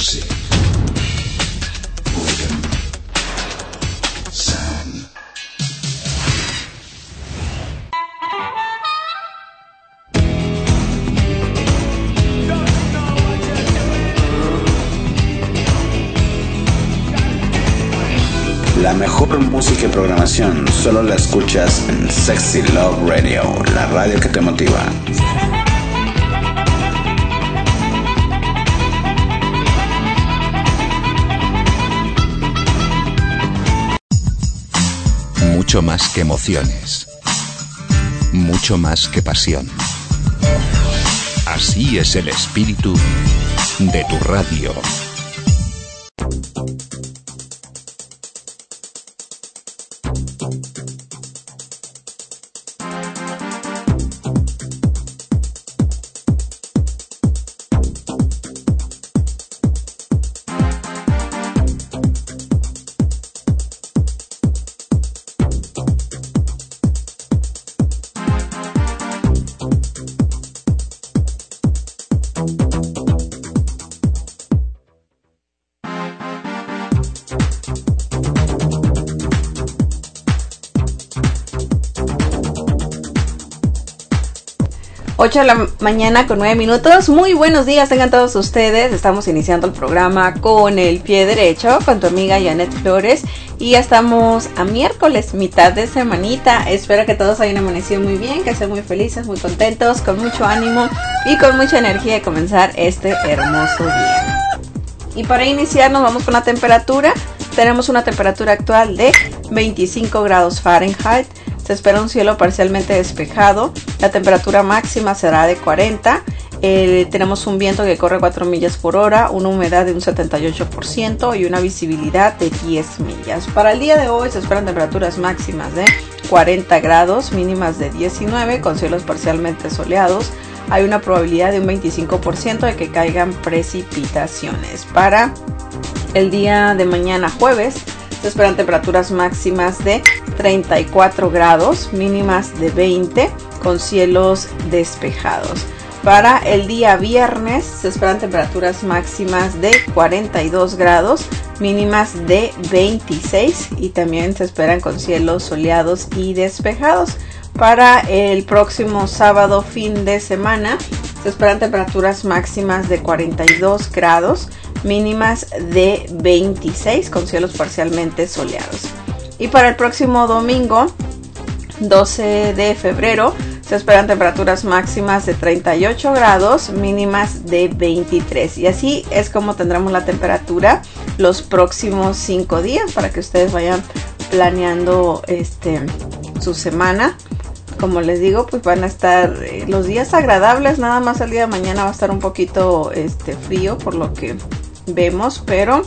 Music. Rhythm. Sound. La mejor música y programación solo la escuchas en Sexy Love Radio, la radio que te motiva. Mucho más que emociones, mucho más que pasión. Así es el espíritu de tu radio. De la mañana con 9 minutos. Muy buenos días, tengan todos ustedes. Estamos iniciando el programa con el pie derecho, con tu amiga Janet Flores. Y ya estamos a miércoles, mitad de semanita. Espero que todos hayan amanecido muy bien, que estén muy felices, muy contentos, con mucho ánimo y con mucha energía de comenzar este hermoso día. Y para iniciar nos vamos con la temperatura. Tenemos una temperatura actual de 25 grados Fahrenheit. Se espera un cielo parcialmente despejado. La temperatura máxima será de 40. Tenemos un viento que corre 4 millas por hora, una humedad de un 78% y una visibilidad de 10 millas. Para el día de hoy se esperan temperaturas máximas de 40 grados, mínimas de 19, con cielos parcialmente soleados. Hay una probabilidad de un 25% de que caigan precipitaciones. Para el día de mañana jueves se esperan temperaturas máximas de 34 grados, mínimas de 20, con cielos despejados. Para el día viernes se esperan temperaturas máximas de 42 grados, mínimas de 26 y también se esperan con cielos soleados y despejados. Para el próximo sábado, fin de semana, se esperan temperaturas máximas de 42 grados, mínimas de 26 con cielos parcialmente soleados. Y para el próximo domingo, 12 de febrero, se esperan temperaturas máximas de 38 grados, mínimas de 23. Y así es como tendremos la temperatura los próximos 5 días para que ustedes vayan planeando su semana. Como les digo, pues van a estar los días agradables. Nada más el día de mañana va a estar un poquito frío por lo que vemos, pero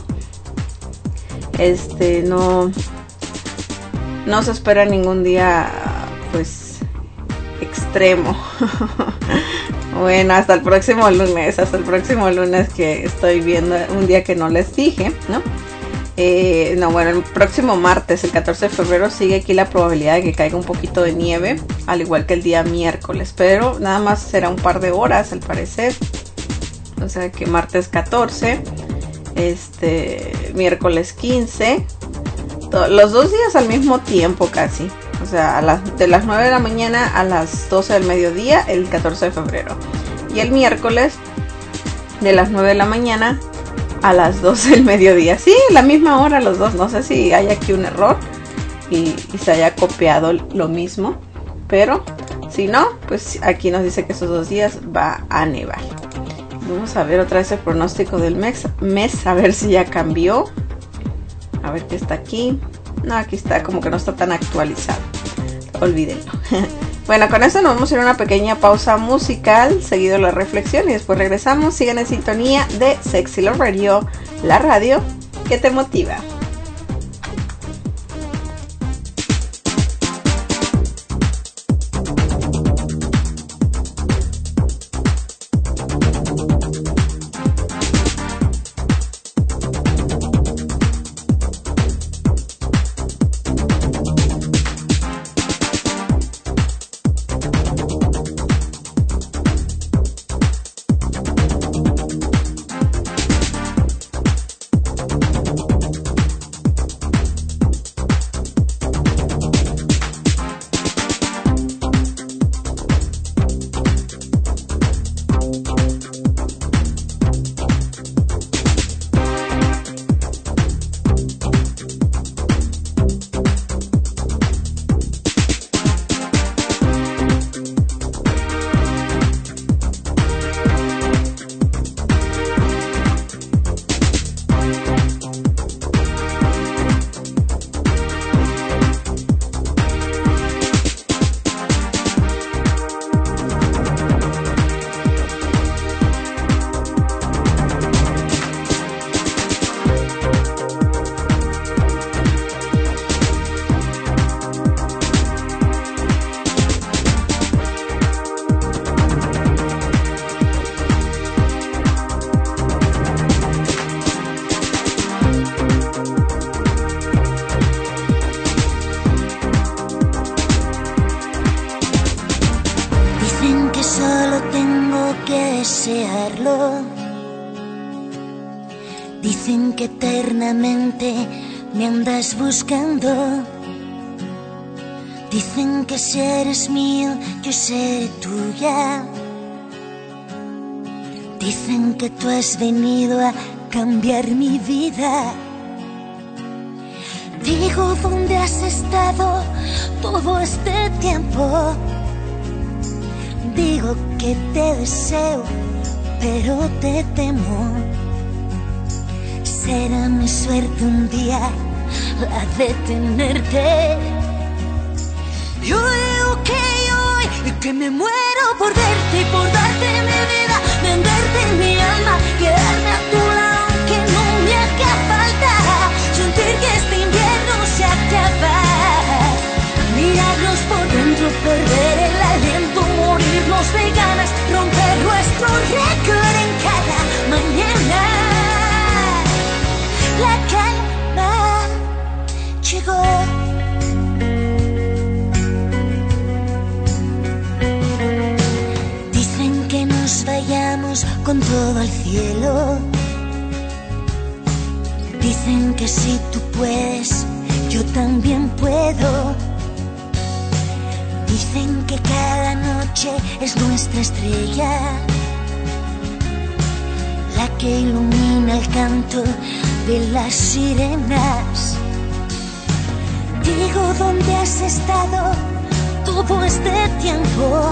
no se espera ningún día pues extremo. Bueno, hasta el próximo lunes que estoy viendo, un día que no les dije, ¿no? El próximo martes, el 14 de febrero, sigue aquí la probabilidad de que caiga un poquito de nieve, al igual que el día miércoles, pero nada más será un par de horas al parecer. O sea que martes 14, miércoles 15, los 2 días al mismo tiempo casi. O sea, de las 9 de la mañana a las 12 del mediodía, el 14 de febrero. Y el miércoles, de las 9 de la mañana a las 12 del mediodía. Sí, la misma hora los dos. No sé si hay aquí un error y se haya copiado lo mismo. Pero si no, pues aquí nos dice que esos 2 días va a nevar. Vamos a ver otra vez el pronóstico del mes, a ver si ya cambió. A ver qué está aquí. No, aquí está, como que no está tan actualizado. Olvídenlo. Bueno, con eso nos vamos a ir a una pequeña pausa musical, seguido la reflexión y después regresamos. Sigan en sintonía de Sexy Love Radio, la radio que te motiva. desearlo. Dicen que eternamente me andas buscando. Dicen que si eres mío, yo seré tuya. Dicen que tú has venido a cambiar mi vida. Digo, ¿dónde has estado todo este tiempo? Digo que te deseo, pero te temo. Será mi suerte un día la de tenerte. Yo digo que me muero por verte y por darte mi vida, venderte mi alma, quedarme a tu lado aunque no me haga falta, sentir que este invierno se acaba, mirarnos por dentro, perder el aliento, morirnos de ganas, romper nuestro récord en cada mañana. La calma llegó. Dicen que nos vayamos con todo al cielo. Dicen que si tú puedes, yo también puedo. Dicen que cada noche es nuestra estrella, la que ilumina el canto de las sirenas. Digo, ¿dónde has estado todo este tiempo?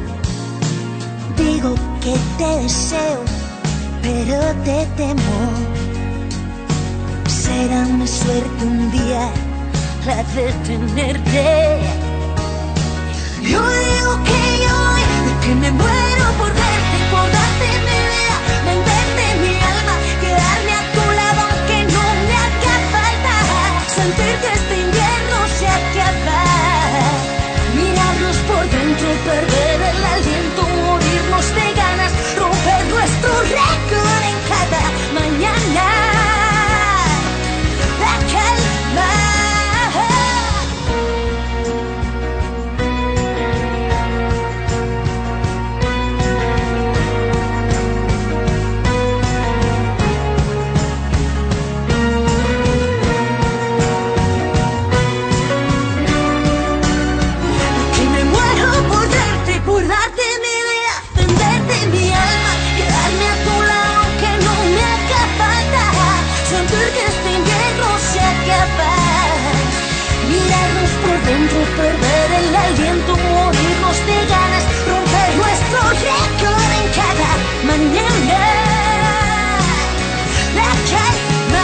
Digo que te deseo, pero te temo. Será mi suerte un día la de tenerte. Yo digo que me muero por verte, por darte mi vida, venderte mi alma, quedarme a tu lado aunque no me haga falta, sentir que este invierno se acaba, mirarnos por dentro, perder el aliento, morirnos de ganas, romper nuestro récord en cada mañana. La calma. Perder el aliento, morirnos de ganas, romper nuestro récord en cada mañana. La calma,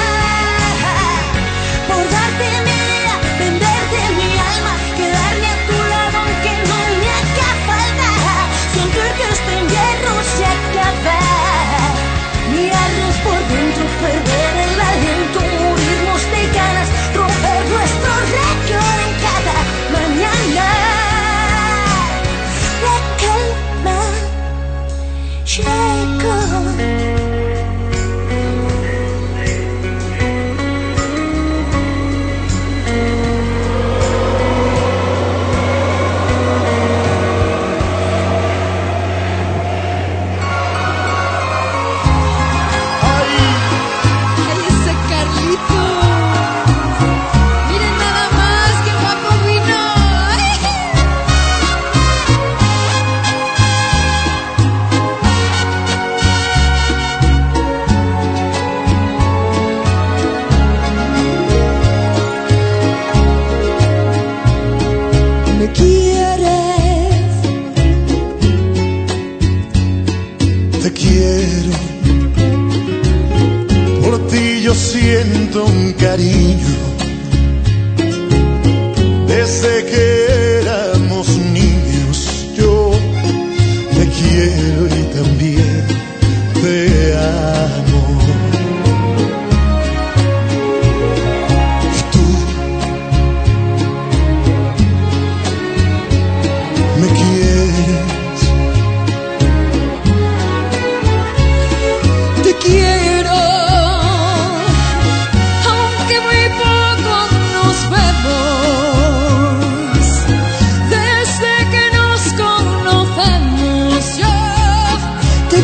por darte mi vida, venderte mi alma, quedarme a tu lado aunque no me haga falta, sentir que este invierno se acaba, mirarnos por dentro, perder el aliento, morirnos de ganas, romper nuestro récord en cada mañana. La calma llegó. Me quieres, te quiero, por ti yo siento un cariño, desde que éramos niños yo te quiero y también te amo. Quiero, aunque muy poco nos vemos, desde que nos conocemos yo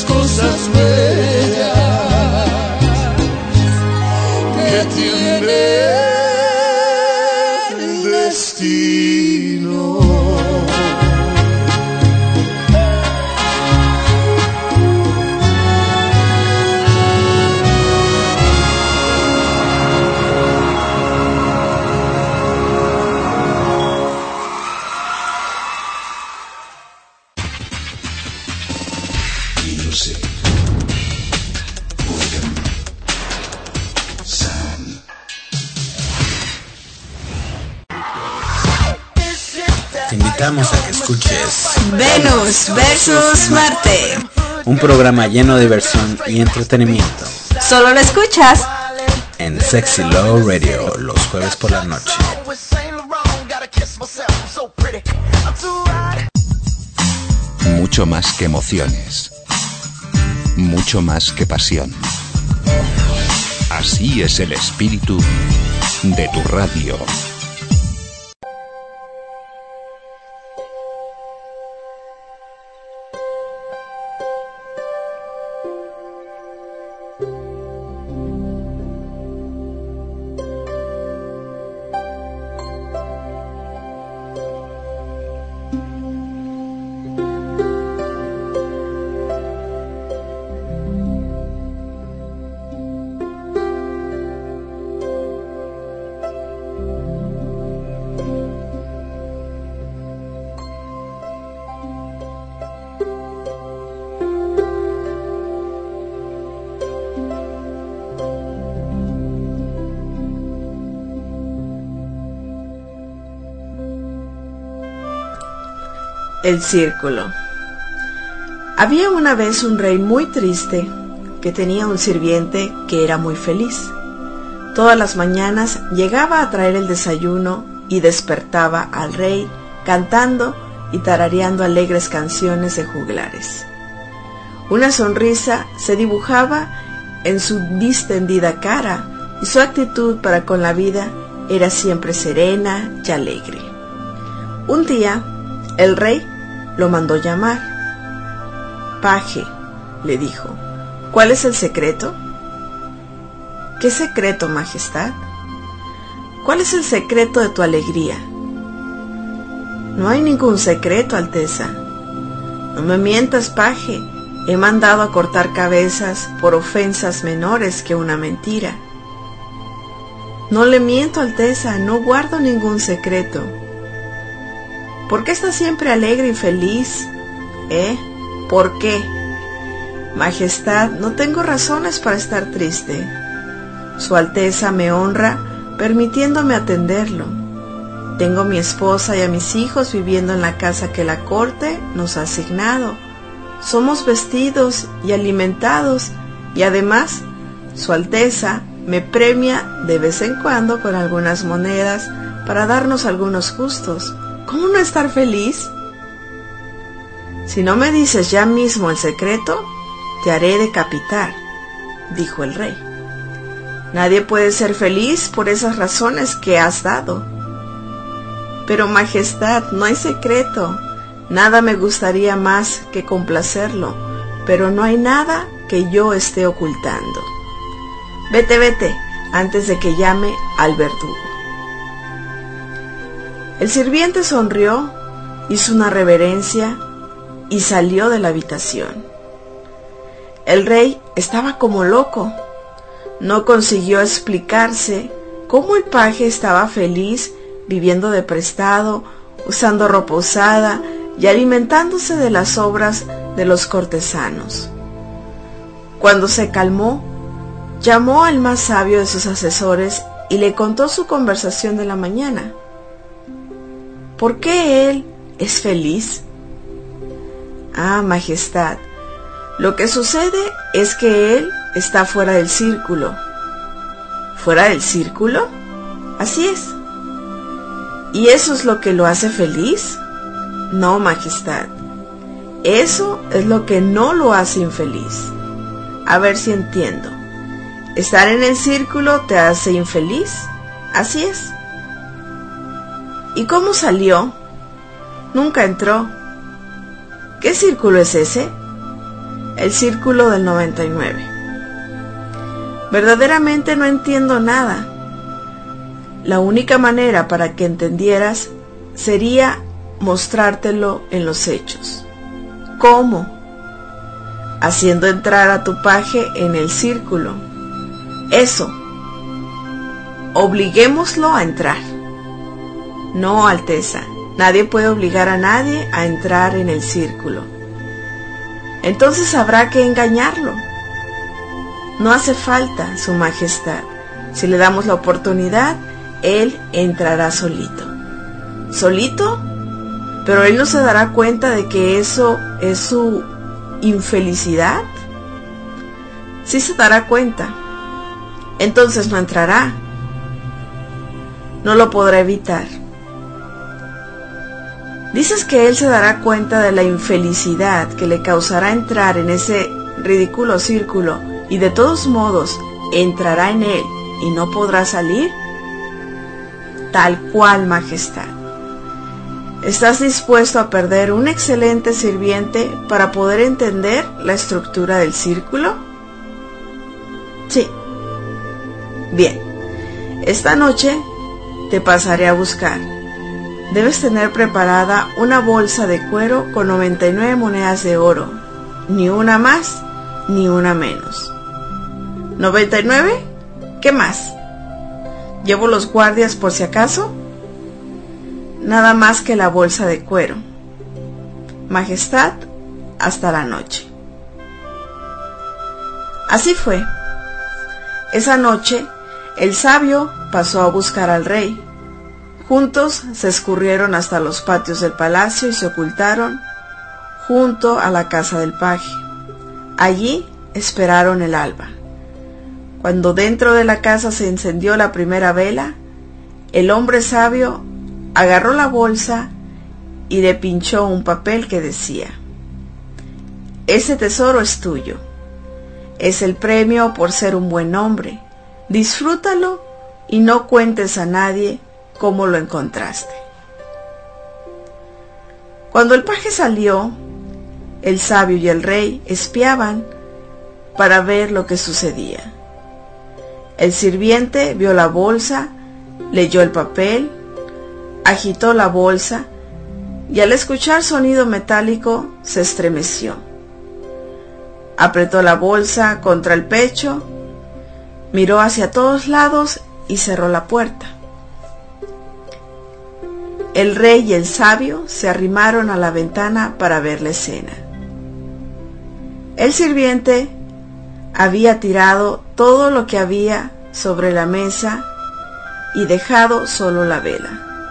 las cosas bellas que tiene el destino. Te invitamos a que escuches Venus versus Marte. un programa lleno de diversión y entretenimiento Solo lo escuchas en Sexy Love Radio los jueves por la noche. Mucho más que emociones. Mucho más que pasión. Así es el espíritu de tu radio. El círculo. Había una vez un rey muy triste que tenía un sirviente que era muy feliz. Todas las mañanas llegaba a traer el desayuno y despertaba al rey cantando y tarareando alegres canciones de juglares. Una sonrisa se dibujaba en su distendida cara y su actitud para con la vida era siempre serena y alegre. Un día, el rey lo mandó llamar. Paje, le dijo, ¿cuál es el secreto? ¿Qué secreto, majestad? ¿Cuál es el secreto de tu alegría? No hay ningún secreto, Alteza. No me mientas, paje. He mandado a cortar cabezas por ofensas menores que una mentira. No le miento, Alteza, no guardo ningún secreto. ¿Por qué estás siempre alegre y feliz? ¿Por qué? Majestad, no tengo razones para estar triste. Su Alteza me honra permitiéndome atenderlo. Tengo a mi esposa y a mis hijos viviendo en la casa que la corte nos ha asignado. Somos vestidos y alimentados y además Su Alteza me premia de vez en cuando con algunas monedas para darnos algunos gustos. ¿Cómo no estar feliz? Si no me dices ya mismo el secreto, te haré decapitar, dijo el rey. Nadie puede ser feliz por esas razones que has dado. Pero, majestad, no hay secreto. Nada me gustaría más que complacerlo, pero no hay nada que yo esté ocultando. Vete, vete, antes de que llame al verdugo. El sirviente sonrió, hizo una reverencia y salió de la habitación. El rey estaba como loco. No consiguió explicarse cómo el paje estaba feliz viviendo de prestado, usando ropa usada y alimentándose de las obras de los cortesanos. Cuando se calmó, llamó al más sabio de sus asesores y le contó su conversación de la mañana. ¿Por qué él es feliz? Ah, majestad, lo que sucede es que él está fuera del círculo. ¿Fuera del círculo? Así es. ¿Y eso es lo que lo hace feliz? No, majestad. Eso es lo que no lo hace infeliz. A ver si entiendo. ¿Estar en el círculo te hace infeliz? Así es. ¿Y cómo salió? Nunca entró. ¿Qué círculo es ese? el círculo del 99. Verdaderamente no entiendo nada. La única manera para que entendieras sería mostrártelo en los hechos. ¿Cómo? Haciendo entrar a tu paje en el círculo. Eso. Obliguémoslo a entrar. No, Alteza, nadie puede obligar a nadie a entrar en el círculo. Entonces habrá que engañarlo. No hace falta, Su Majestad. Si le damos la oportunidad, él entrará solito. ¿Solito? Pero él no se dará cuenta de que eso es su infelicidad. Sí se dará cuenta. Entonces no entrará. No lo podrá evitar. Dices que él se dará cuenta de la infelicidad que le causará entrar en ese ridículo círculo y de todos modos entrará en él y no podrá salir. Tal cual, Majestad. ¿Estás dispuesto a perder un excelente sirviente para poder entender la estructura del círculo? Sí. Bien. Esta noche te pasaré a buscar. Debes tener preparada una bolsa de cuero con 99 monedas de oro. Ni una más, ni una menos. ¿99? ¿Qué más? ¿Llevo los guardias por si acaso? Nada más que la bolsa de cuero. Majestad, hasta la noche. Así fue. Esa noche, el sabio pasó a buscar al rey. Juntos se escurrieron hasta los patios del palacio y se ocultaron junto a la casa del paje. Allí esperaron el alba. Cuando dentro de la casa se encendió la primera vela, el hombre sabio agarró la bolsa y le pinchó un papel que decía: ese tesoro es tuyo. Es el premio por ser un buen hombre. Disfrútalo y no cuentes a nadie cómo lo encontraste. Cuando el paje salió, el sabio y el rey espiaban para ver lo que sucedía. El sirviente vio la bolsa, leyó el papel, agitó la bolsa y al escuchar sonido metálico se estremeció. Apretó la bolsa contra el pecho, miró hacia todos lados y cerró la puerta. El rey y el sabio se arrimaron a la ventana para ver la escena. El sirviente había tirado todo lo que había sobre la mesa y dejado solo la vela.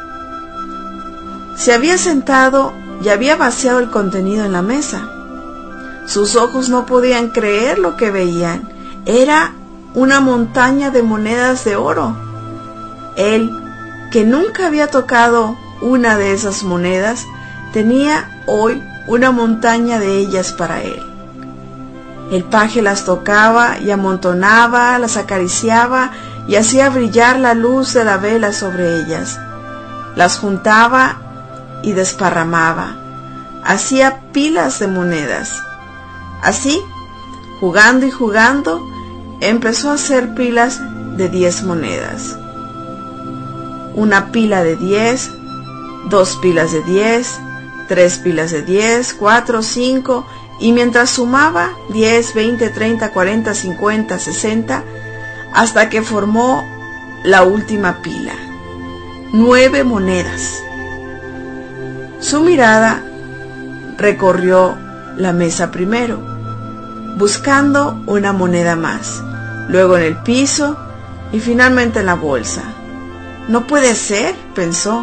Se había sentado y había vaciado el contenido en la mesa. Sus ojos no podían creer lo que veían. Era una montaña de monedas de oro. Él, que nunca había tocado una de esas monedas, tenía hoy una montaña de ellas para él. El paje las tocaba y amontonaba, las acariciaba y hacía brillar la luz de la vela sobre ellas. Las juntaba y desparramaba. Hacía pilas de monedas. Así, jugando y jugando, empezó a hacer pilas de 10 monedas. Una pila de 10, 2 pilas de 10, 3 pilas de 10, 4, 5, y mientras sumaba 10, 20, 30, 40, 50, 60, hasta que formó la última pila, 9 monedas. Su mirada recorrió la mesa primero, buscando una moneda más, luego en el piso y finalmente en la bolsa. No puede ser, pensó.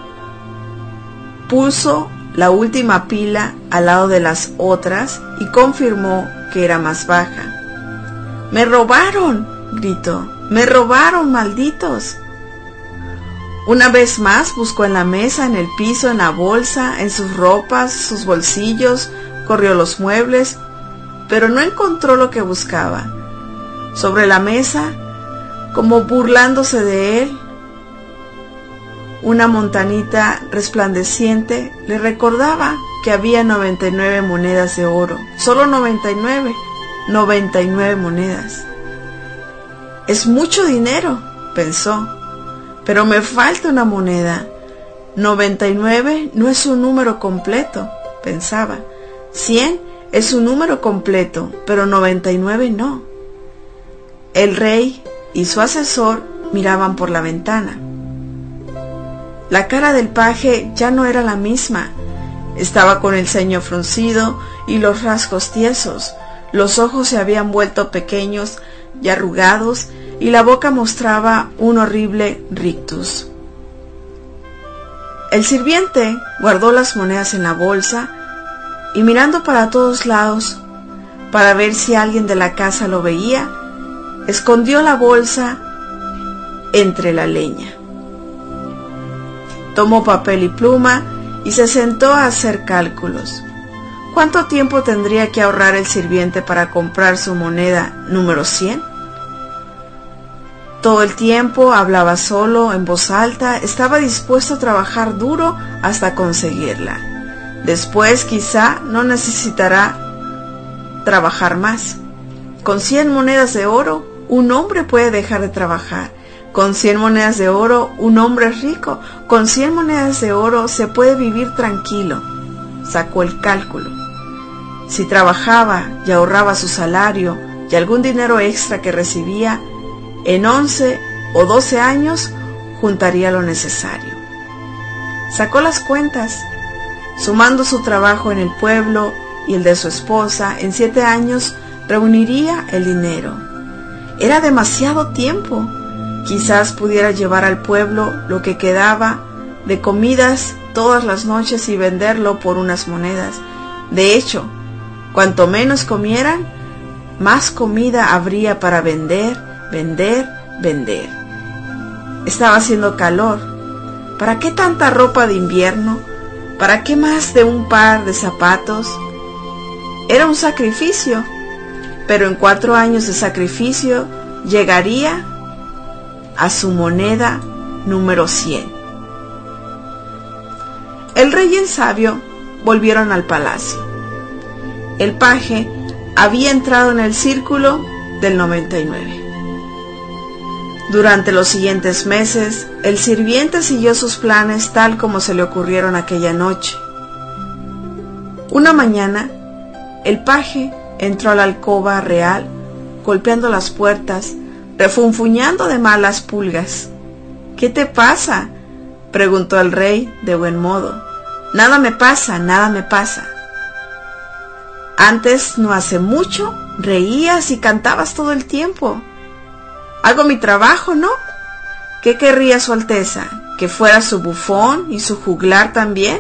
Puso la última pila al lado de las otras y confirmó que era más baja. ¡Me robaron!, gritó. ¡Me robaron, malditos! Una vez más buscó en la mesa, en el piso, en la bolsa, en sus ropas, sus bolsillos, corrió los muebles, pero no encontró lo que buscaba. Sobre la mesa, como burlándose de él, una montanita resplandeciente le recordaba que había 99 monedas de oro. Solo 99 monedas. Es mucho dinero, pensó, pero me falta una moneda. 99 no es un número completo, pensaba. 100 es un número completo, pero 99 no. El rey y su asesor miraban por la ventana. La cara del paje ya no era la misma. Estaba con el ceño fruncido y los rasgos tiesos. Los ojos se habían vuelto pequeños y arrugados, y la boca mostraba un horrible rictus. El sirviente guardó las monedas en la bolsa y, mirando para todos lados para ver si alguien de la casa lo veía, escondió la bolsa entre la leña. Tomó papel y pluma y se sentó a hacer cálculos. ¿Cuánto tiempo tendría que ahorrar el sirviente para comprar su moneda número 100? Todo el tiempo hablaba solo, en voz alta, estaba dispuesto a trabajar duro hasta conseguirla. Después quizá no necesitará trabajar más. Con 100 monedas de oro, un hombre puede dejar de trabajar. Con 100 monedas de oro, un hombre es rico. Con 100 monedas de oro se puede vivir tranquilo. Sacó el cálculo. Si trabajaba y ahorraba su salario y algún dinero extra que recibía, en 11 o 12 años juntaría lo necesario. Sacó las cuentas. Sumando su trabajo en el pueblo y el de su esposa, en 7 años reuniría el dinero. Era demasiado tiempo. Quizás pudiera llevar al pueblo lo que quedaba de comidas todas las noches y venderlo por unas monedas. De hecho, cuanto menos comieran, más comida habría para vender. Estaba haciendo calor. ¿Para qué tanta ropa de invierno? ¿Para qué más de un par de zapatos? Era un sacrificio, pero en 4 años de sacrificio llegaría a su moneda número 100. El rey y el sabio volvieron al palacio. El paje había entrado en el círculo del 99. Durante los siguientes meses, el sirviente siguió sus planes tal como se le ocurrieron aquella noche. Una mañana, el paje entró a la alcoba real, golpeando las puertas, refunfuñando de malas pulgas. «¿Qué te pasa?», preguntó el rey de buen modo. «Nada me pasa, nada me pasa. Antes, no hace mucho, reías y cantabas todo el tiempo. Hago mi trabajo, ¿no? ¿Qué querría su Alteza? ¿Que fuera su bufón y su juglar también?»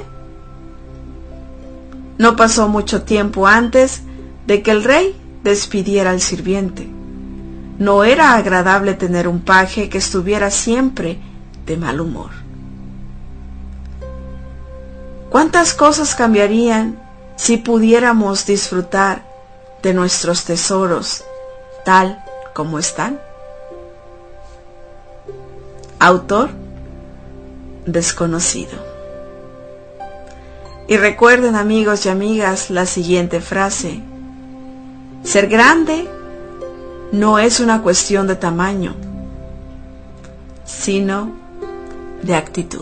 No pasó mucho tiempo antes de que el rey despidiera al sirviente. No era agradable tener un paje que estuviera siempre de mal humor. ¿Cuántas cosas cambiarían si pudiéramos disfrutar de nuestros tesoros tal como están? Autor desconocido. Y recuerden, amigos y amigas, la siguiente frase: ser grande no es una cuestión de tamaño, sino de actitud.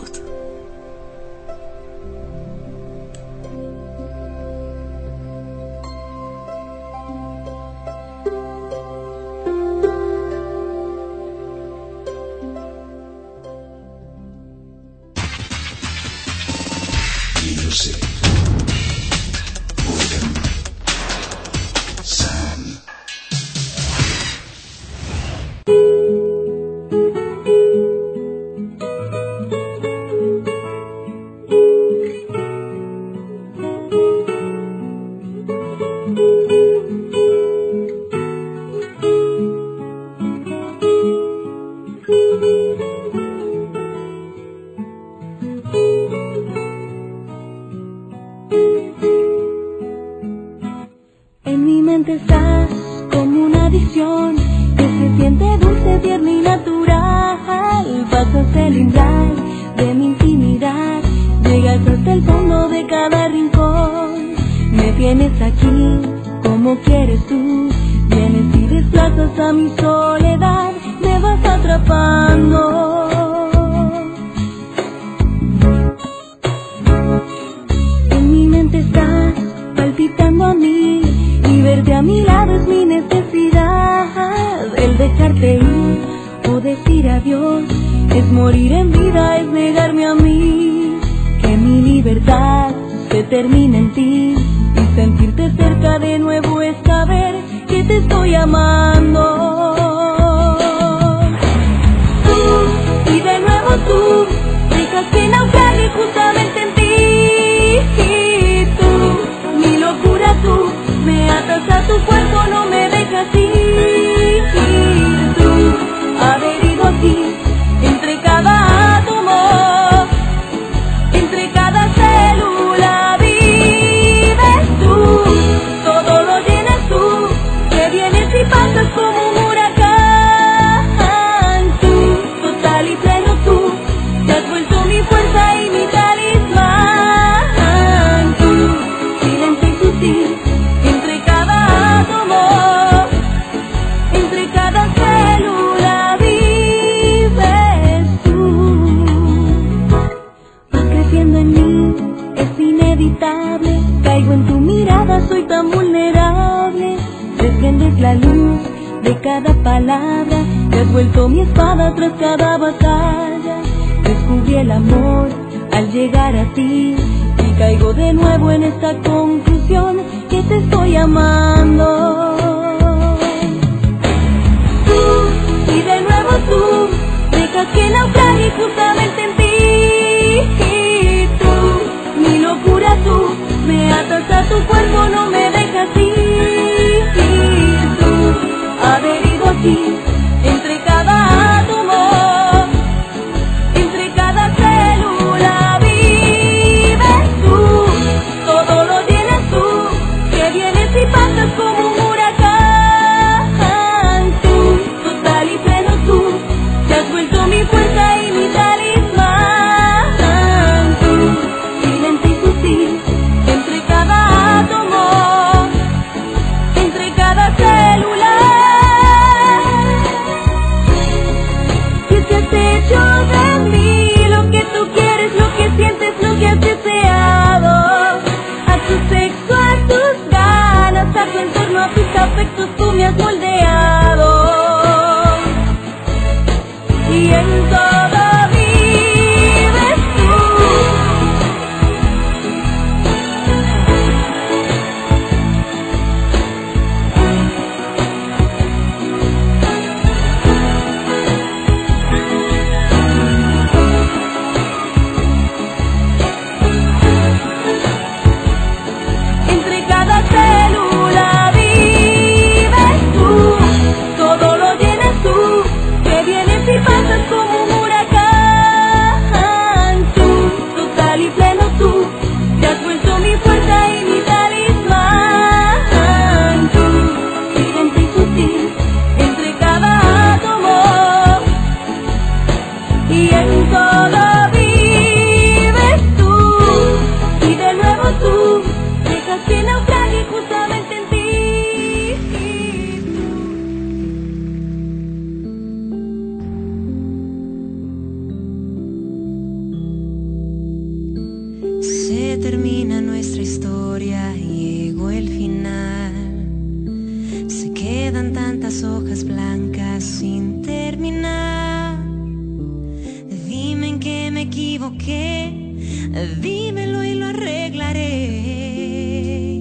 Estás como una visión que se siente dulce, tierna y natural. Pasas el umbral de mi intimidad, llegas hasta el fondo de cada rincón. vienes aquí como quieres tú, vienes y desplazas a mi soledad, me vas atrapando. En mi mente estás palpitando a mí, y verte a mi lado es mi necesidad. El dejarte ir o decir adiós es morir en vida, es negarme a mí. Que mi libertad se termine en ti, y sentirte cerca de nuevo es saber que te estoy amando. Tú, y de nuevo tú, dejas que naufrague justamente en ti. Y tú, mi locura tú, me atas a tu cuerpo, no me dejas ir. Y tú, adherido aquí, entre cada átomo, entre cada célula vives tú, todo lo llenas tú, que vienes y pasas como un huracán. Tú, total y pleno tú, te has vuelto mi fuerza y mi talismán. Tú, silencio y sutil, entre cada átomo, entre cada célula vives tú. Vas creciendo en mí, es inevitable, caigo en tu mirada, soy tan vulnerable. Desciendes la luz de cada palabra, te has vuelto mi espada tras cada batalla. Descubrí el amor al llegar a ti, y caigo de nuevo en esta conclusión, que te estoy amando. Tú, y de nuevo tú, dejas que naufrague justamente en ti. Y tú, mi locura tú, me atas a tu cuerpo, no me dejas ir. Y tú, adherido aquí, entre cada átomo, entre cada célula vives tú, todo lo llenas tú, que vienes y pasas como un huracán. Tú, total y pleno tú, te has vuelto mi fuerza y mi talismán. Tú, silente y sutil, entre cada átomo, entre cada célula. Que te has hecho de mí lo que tú quieres, lo que sientes, lo que has deseado. A tu sexo, a tus ganas, a tu entorno, a tus afectos, tú me has moldeado. Y en todo vives tú. Entre cada célula vives tú, todo lo llenas tú, que vienes y pasas como un huracán. Tú, total y pleno tú, te has vuelto mi fuerza y mi talismán. Tú, silente y sutil, entre cada átomo, y en todo vives tú, y de nuevo tú, dejas que naufrague justamente en ti. Se termina nuestra historia, llegó el final. Se quedan tantas hojas blancas sin terminar. Dime en qué me equivoqué, dímelo y lo arreglaré.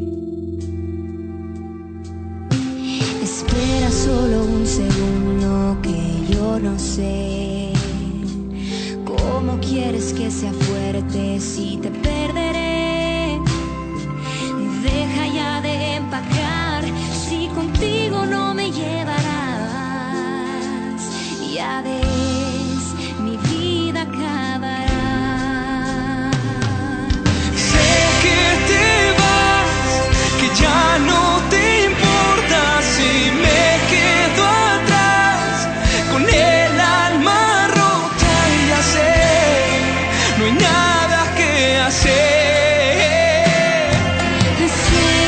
Espera solo un segundo, que yo no sé cómo quieres que sea fuerte si te perderé. Deja ya de empacar, si contigo no me llevarás. Ya ves, mi vida acabará. Sé que te vas, que ya no te importa si me quedo atrás con el alma rota. Y ya sé, no hay nada que hacer. Sé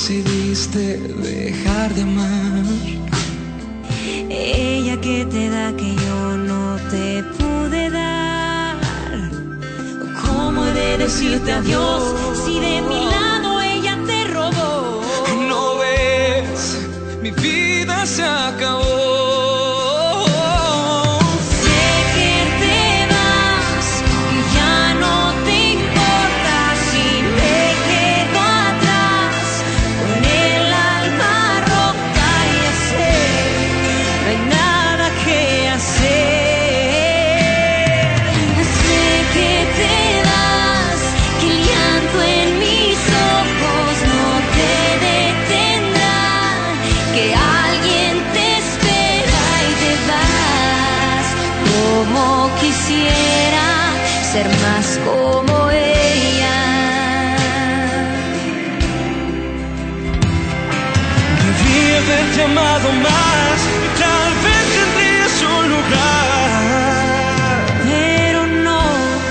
decidiste dejar de amar. Ella que te da que yo no te pude dar. ¿Cómo he de decirte adiós si de mi lado ella te robó? No ves, mi vida se acabó. Ser más como ella. Debí haberte amado más y tal vez tendrías un lugar. Pero no,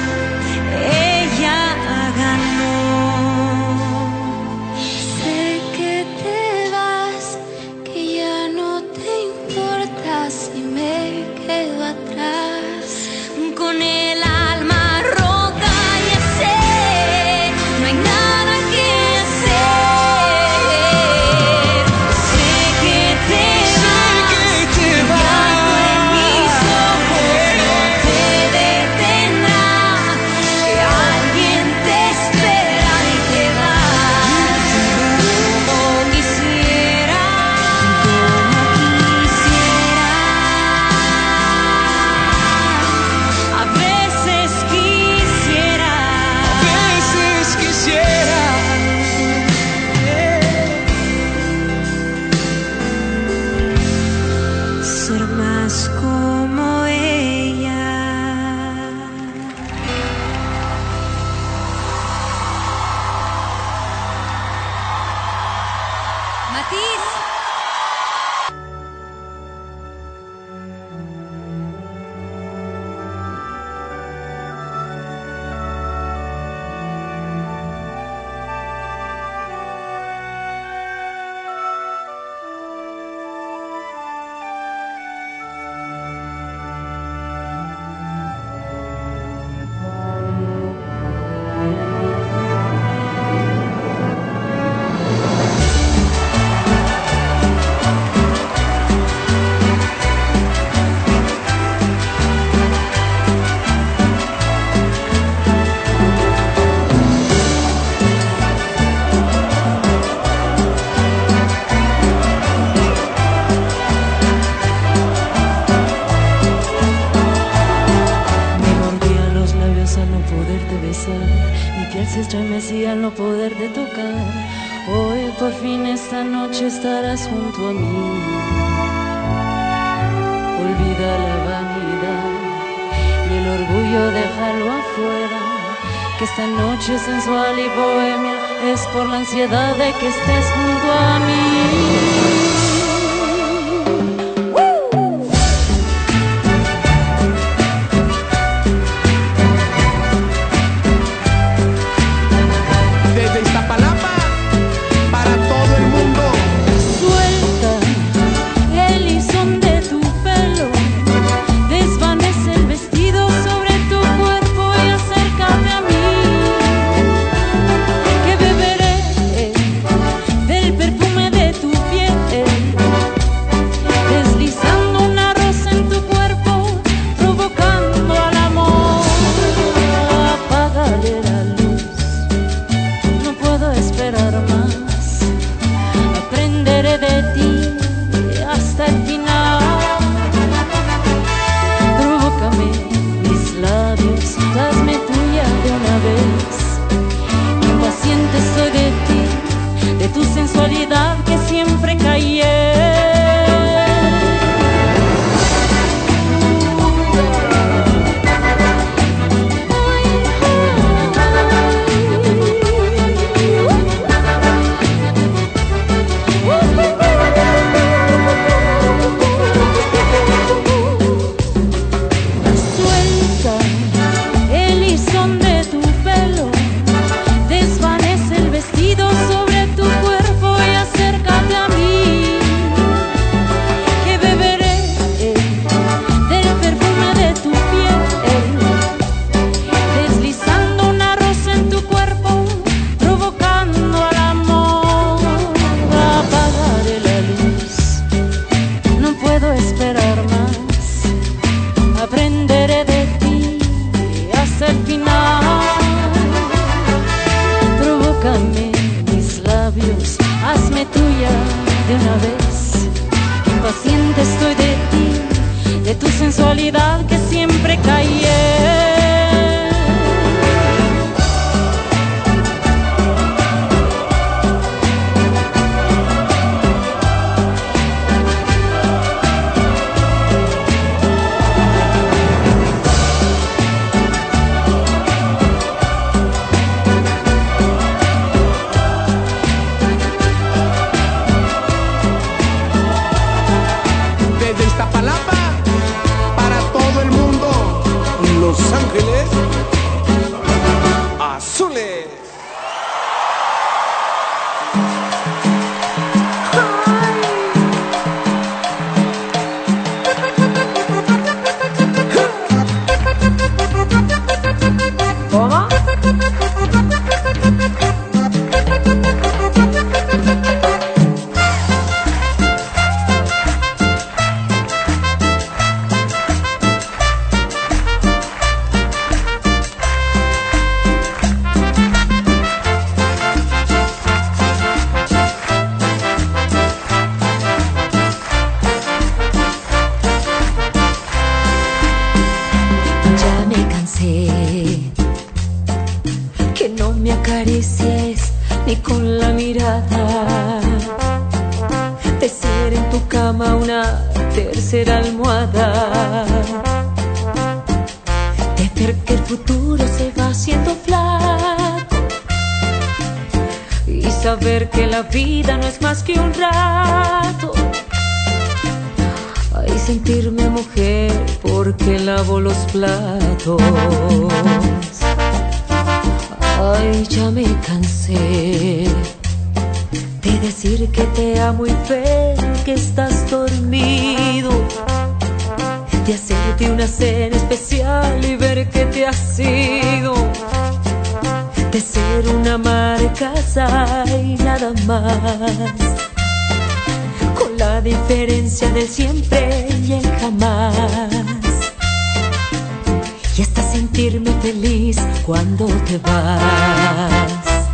ella ganó. Sé que te vas, que ya no te importa si me quedo atrás. Con el alma rota ya sé, no hay nada que hacer. Sé que te vas, en mis ojos no te detendrá, que alguien te espera y te vas como quisiera, A veces quisiera ser más como ella. Matiz. Se estremecía al no poderte tocar. Hoy por fin esta noche estarás junto a mí. Olvida la vanidad y el orgullo, déjalo afuera. Que esta noche sensual y bohemia es por la ansiedad de que estés junto a mí. Del perfume de tu piel final. Provócame mis labios, hazme tuya de una vez. Que impaciente estoy de ti, de tu sensualidad que siempre callé. Los Ángeles Azules. ¿Cómo? Ni con la mirada, de ser en tu cama una tercera almohada, de ver que el futuro se va haciendo flaco y saber que la vida no es más que un rato. Ay, sentirme mujer porque lavo los platos. Ay, ya me cansé de decir que te amo y ver que estás dormido, de hacerte una cena especial y ver que te has ido, de ser una ama de casa y nada más, con la diferencia del siempre y el jamás. Y hasta sentirme feliz cuando te vas.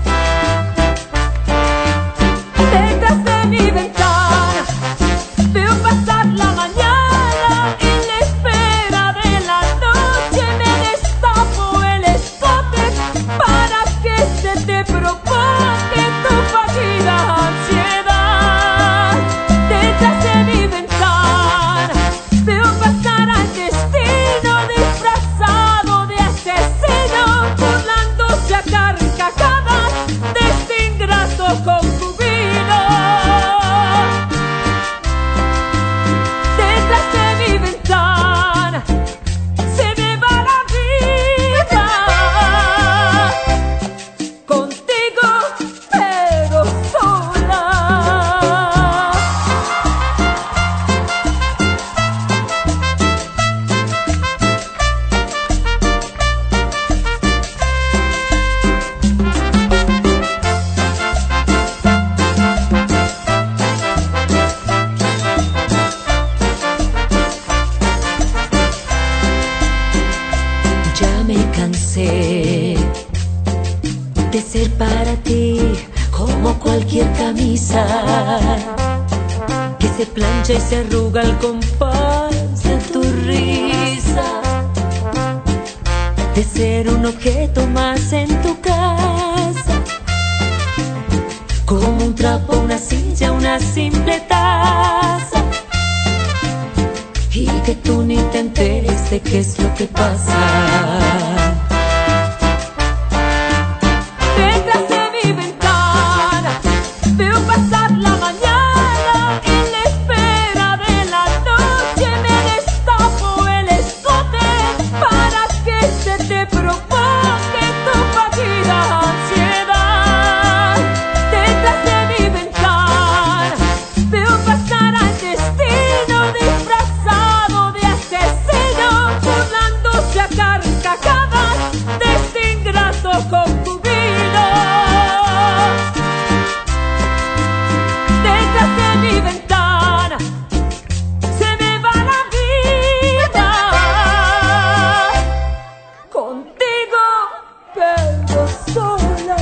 Detrás de mi ventana veo pasar la mañana y en la espera de la noche me destapo el escote para que se te provoque tu fallida ansiedad. Detrás de mi ventana veo pasar al destino disfrazado de asesino, burlándose a carcajadas de este ingrato concubino. Detrás de mi ventana se me va la vida, contigo pero sola. Ya me cansé de ser para ti como cualquier camisa que se plancha y se arruga al compás de tu risa, de ser un objeto más en tu casa, como un trapo, una silla, una simple taza, y que tú ni te enteres de qué es lo que pasa. Detrás de mi ventana veo pasar la mañana y en la espera de la noche me destapo el escote para que se te provoque tu fallida ansiedad. Detrás de mi ventana veo pasar al destino disfrazado de asesino, burlándose a cargo pero sola.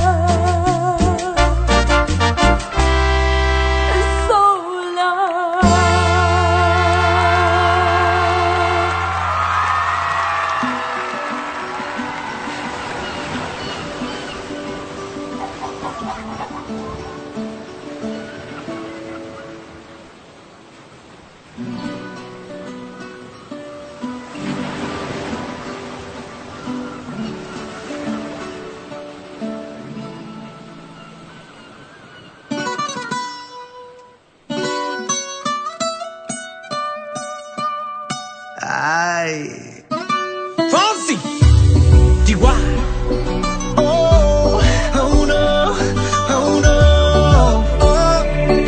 Ay, Fonsi, Chihuahua. Oh, oh no, oh no. Oh.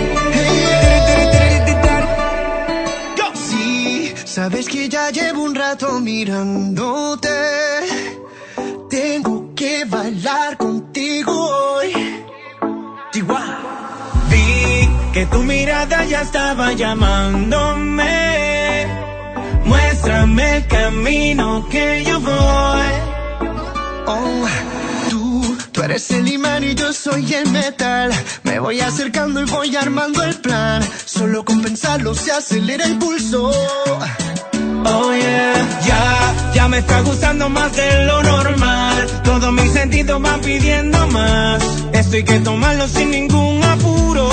Hey. Go. Sí, sabes que ya llevo un rato mirándote. Tengo que bailar contigo hoy. Chihuahua. Vi que tu mirada ya estaba llamándome. Muéstrame el camino que yo voy. Oh, tú eres el imán y yo soy el metal. Me voy acercando y voy armando el plan. Solo con pensarlo se acelera el pulso. Oh yeah, ya me está gustando más de lo normal. Todos mis sentidos van pidiendo más. Esto hay que tomarlo sin ningún apuro.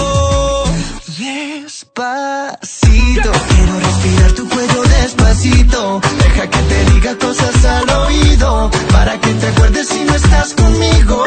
Despacito, quiero respirar tu cuello despacito. Deja que te diga cosas al oído, para que te acuerdes si no estás conmigo.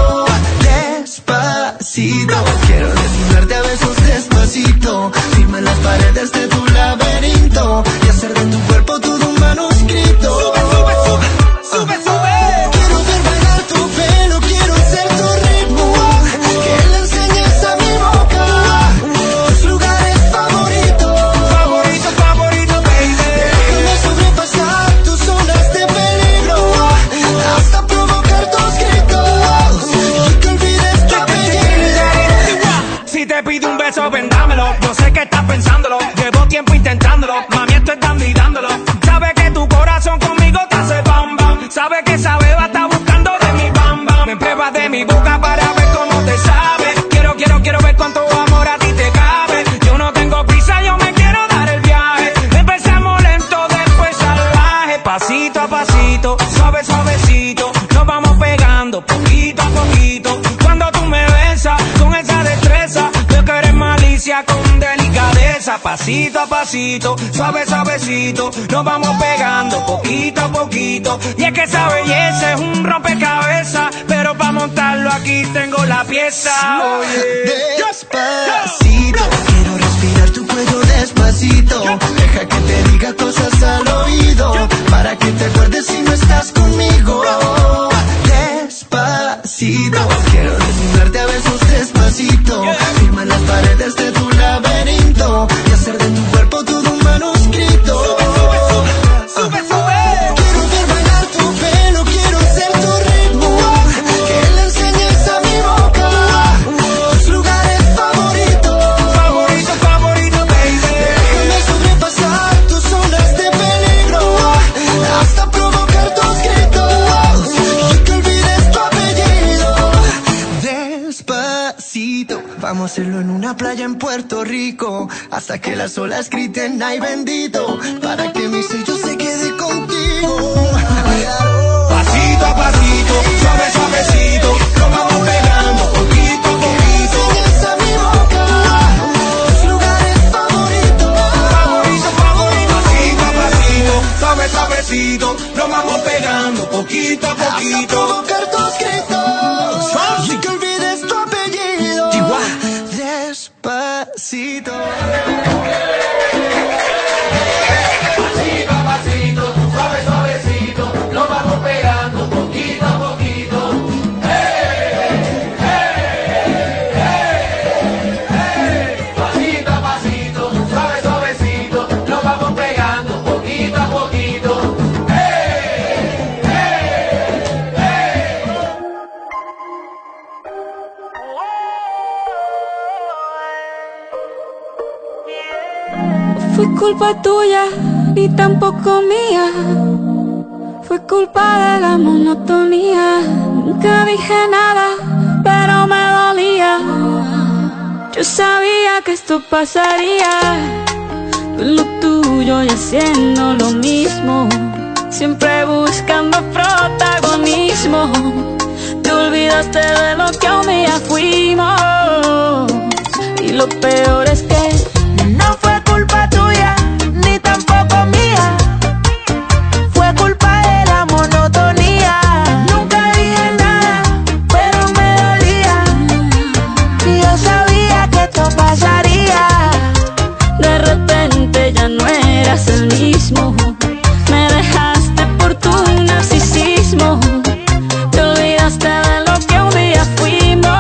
Despacito, quiero desnudarte a besos despacito. Firma las paredes de tu laberinto y hacer de tu cuerpo todo un manuscrito. Sube, sube, sube, sube, sube. Quiero ver bailar tu pelo, quiero ser tu ritmo. Que le enseñes a mi boca tus lugares favoritos. Favorito, favorito, baby. Déjame sobrepasar tus zonas de peligro, hasta provocar tus gritos y que olvides tu apellido. Si te pido un beso, vendámelo. Yo sé que estás pensándolo, llevo tiempo intentándolo. Mami, esto es dando y dándolo. Sabe que tu corazón conmigo te hace bam bam. Sabe que esa beba está buscando de mi bam bam. Me pruebas de mi boca para ver cómo te sabe. Quiero ver cuánto amor a ti te cabe. Yo no tengo prisa, yo me quiero dar el viaje. Empezamos lento, después salvaje. Pasito a pasito, suave, suavecito. Nos vamos pegando poquito a poquito. Cuando tú me besas con esa destreza, veo que eres malicia con delicadeza. Pasito a pasito, suave, suavecito. Nos vamos pegando poquito a poquito. Y es que esa belleza es un rompecabezas, pero para montarlo aquí tengo la pieza. Oye, despacito, quiero respirar tu cuello despacito. Deja que te diga cosas al oído, para que te acuerdes si no estás conmigo. Despacito, quiero desnudarte a besos despacito. Firma las paredes de tu laberinto y hacer de tu cuerpo todo un manuscrito. Sube, sube. Quiero ver bailar tu pelo, quiero ser tu ritmo. Que le enseñes a mi boca tus lugares favoritos. Favorito, favorito, baby. Déjame sobrepasar tus zonas de peligro, hasta provocar tus gritos y que olvides tu apellido. Despacito, vamos a hacerlo en una playa en Puerto Rico, hasta que las olas griten ay bendito, para que mi sello se quede contigo. Pasito a pasito, suave, suavecito, nos vamos pegando poquito a poquito. Enseñas a mi boca tus lugares favoritos. Favorito, favorito. Pasito a pasito, suave, suavecito, nos vamos pegando poquito a poquito. Hasta provocar tus gritos y que olvides tu apellido. Chihuahua. Despacito. Pasito a pasito, suave, suavecito, nos vamos pegando poquito a poquito. Pasito a pasito, suave, suavecito, nos vamos pegando poquito a poquito. Fue culpa tuya, ni tampoco mía. Fue culpa de la monotonía dije nada, pero me dolía. Yo sabía que esto pasaría. Tú en lo tuyo y haciendo lo mismo, siempre buscando protagonismo. Te olvidaste de lo que un día fuimos. Y lo peor es que no fue culpa tuya, ni tampoco mía. Fue culpa de la monotonía. Nunca dije nada, pero me dolía. Y yo sabía que esto pasaría. de repente ya no eras el mismo. Me dejaste por tu narcisismo. Te olvidaste de lo que un día fuimos.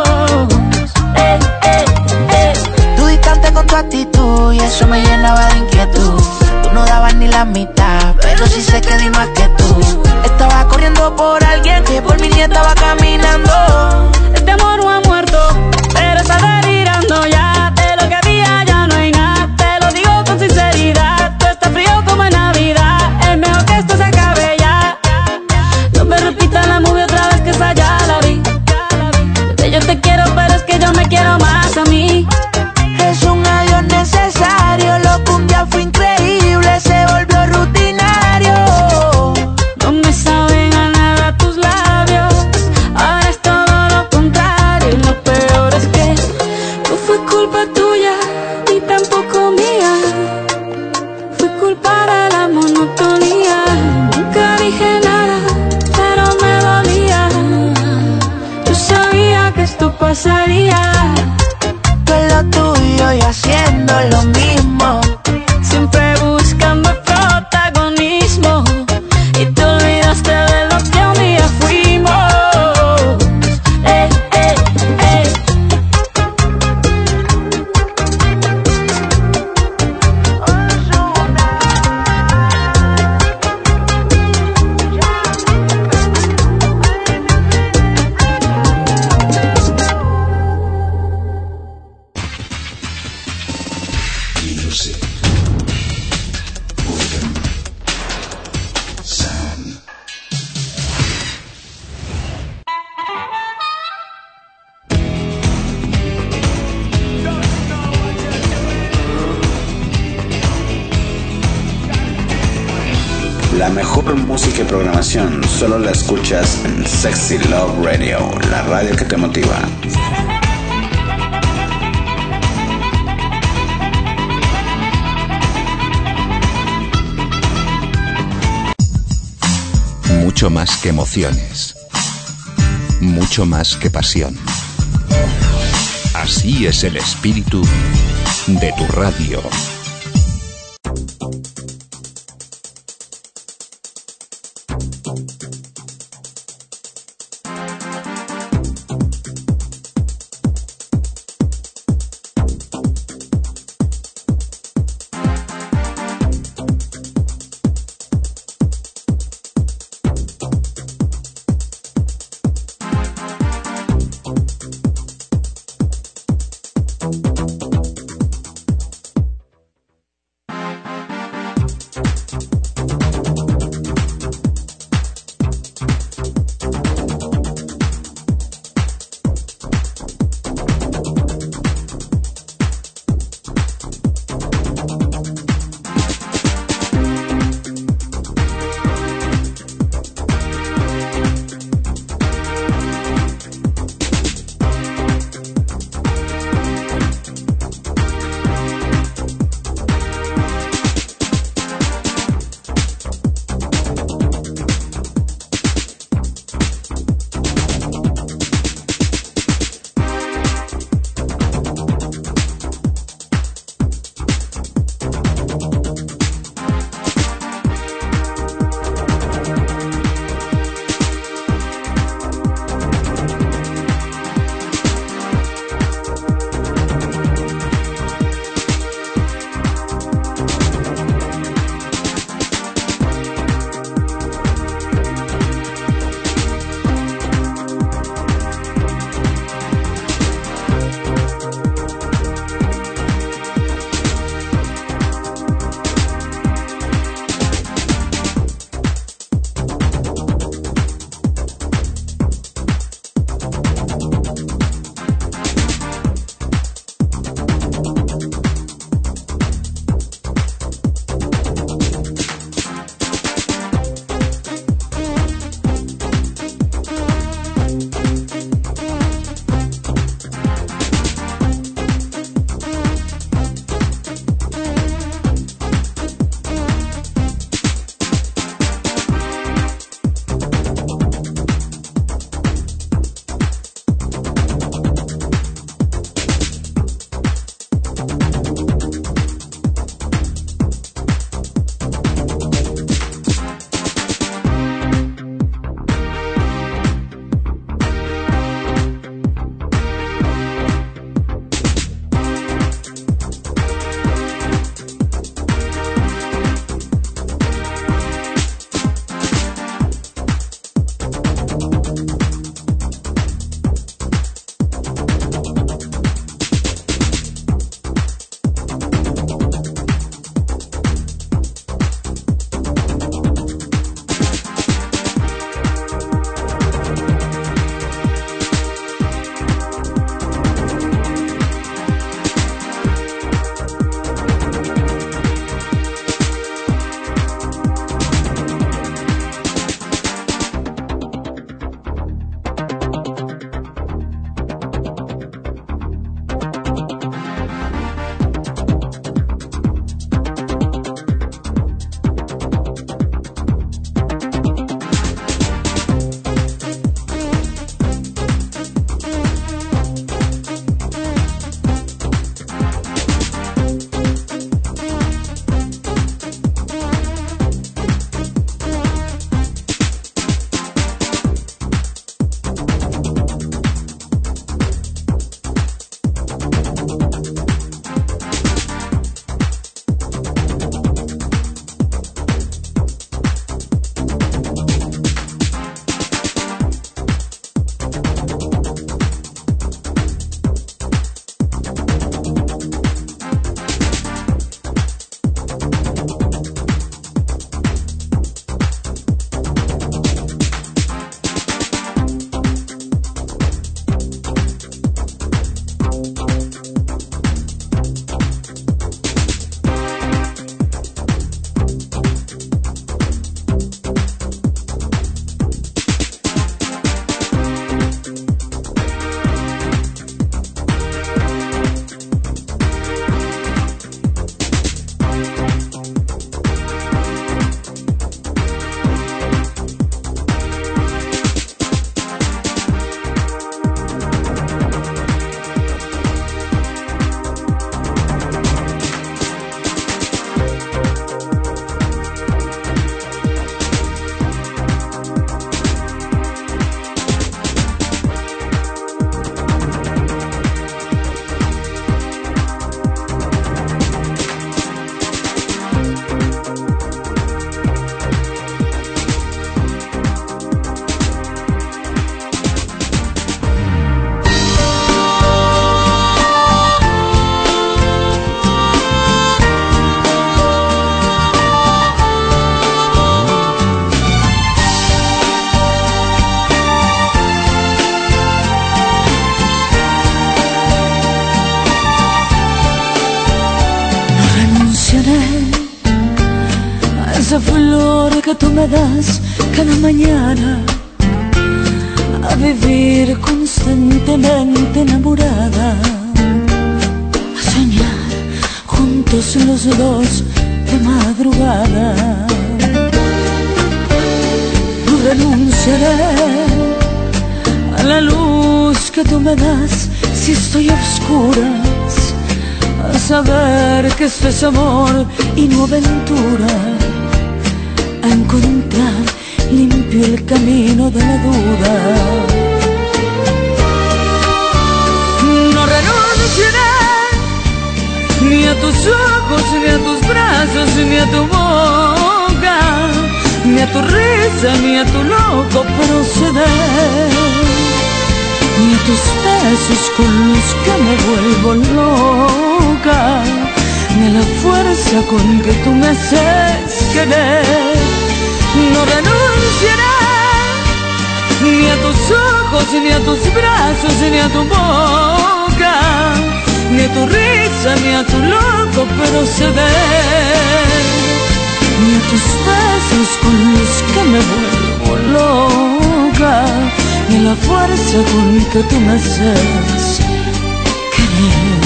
Tú distante con tu actitud y eso me llenaba de inquietud. Tú no dabas ni la mitad, pero sí sé que di más que tú. Estaba corriendo por alguien que por mí ni estaba caminando. Este amor no ha muerto, pero está delirando ya. De lo que había ya no hay nada. Te lo digo con sinceridad. Tú estás frío como en Navidad. Es mejor que esto se acabe ya. No me repitas la movie otra vez, que esa ya la vi. Bebé, yo te quiero, pero es que yo me quiero más a mí. Es un adiós necesario. Lo que un día fue increíble se volvió rutinario. No me saben a nada tus labios. Ahora es todo lo contrario. Y lo peor es que no fue culpa tuya, ni tampoco mía. Fue culpa de la monotonía. Nunca dije nada, pero me dolía. Yo sabía que esto pasaría. Tú en lo tuyo y haciendo lo mismo. Siempre buscando protagonismo. Y te olvidaste de lo que un día fuimos. Music. Rhythm. Sound. La mejor música y programación solo la escuchas en Sexy Love Radio, la radio que te motiva. Mucho más que emociones. Mucho más que pasión. Así es el espíritu de tu radio. tú me das cada mañana a vivir constantemente enamorada, a soñar juntos los dos de madrugada. No renunciaré a la luz que tú me das si estoy a oscuras, a saber que esto es amor y no aventura, a encontrar limpio el camino de la duda. No renunciaré ni a tus ojos, ni a tus brazos, ni a tu boca, ni a tu risa, ni a tu loco proceder, ni a tus besos con los que me vuelvo loca, ni a la fuerza con que tú me haces querer. No renunciaré ni a tus ojos, ni a tus brazos, ni a tu boca, ni a tu risa, ni a tu loco proceder, ni a tus besos con los que me vuelvo loca, ni a la fuerza con que tú me haces querer.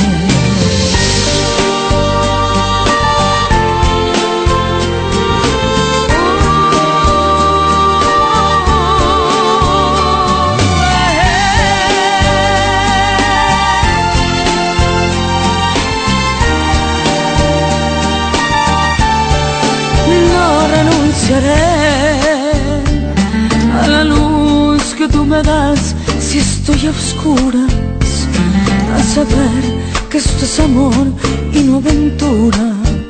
A la luz que tú me das si estoy a oscuras, a saber que esto es amor y no aventura.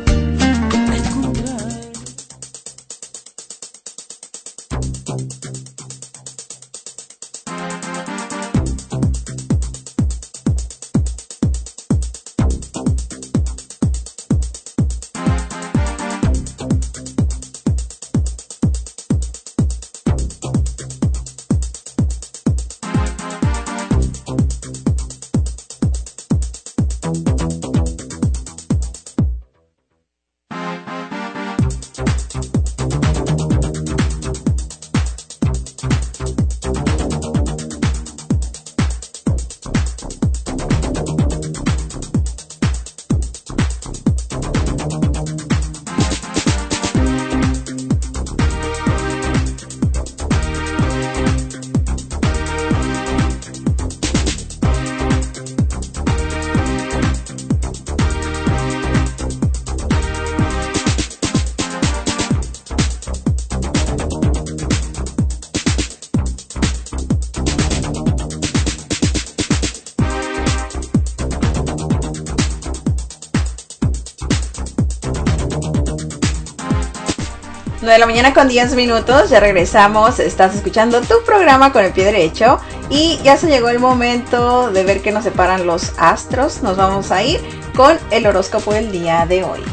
De la mañana con 10 minutos, ya regresamos, estás escuchando tu programa con el pie derecho y ya se llegó el momento de ver qué nos separan los astros. Nos vamos a ir con el horóscopo del día de hoy.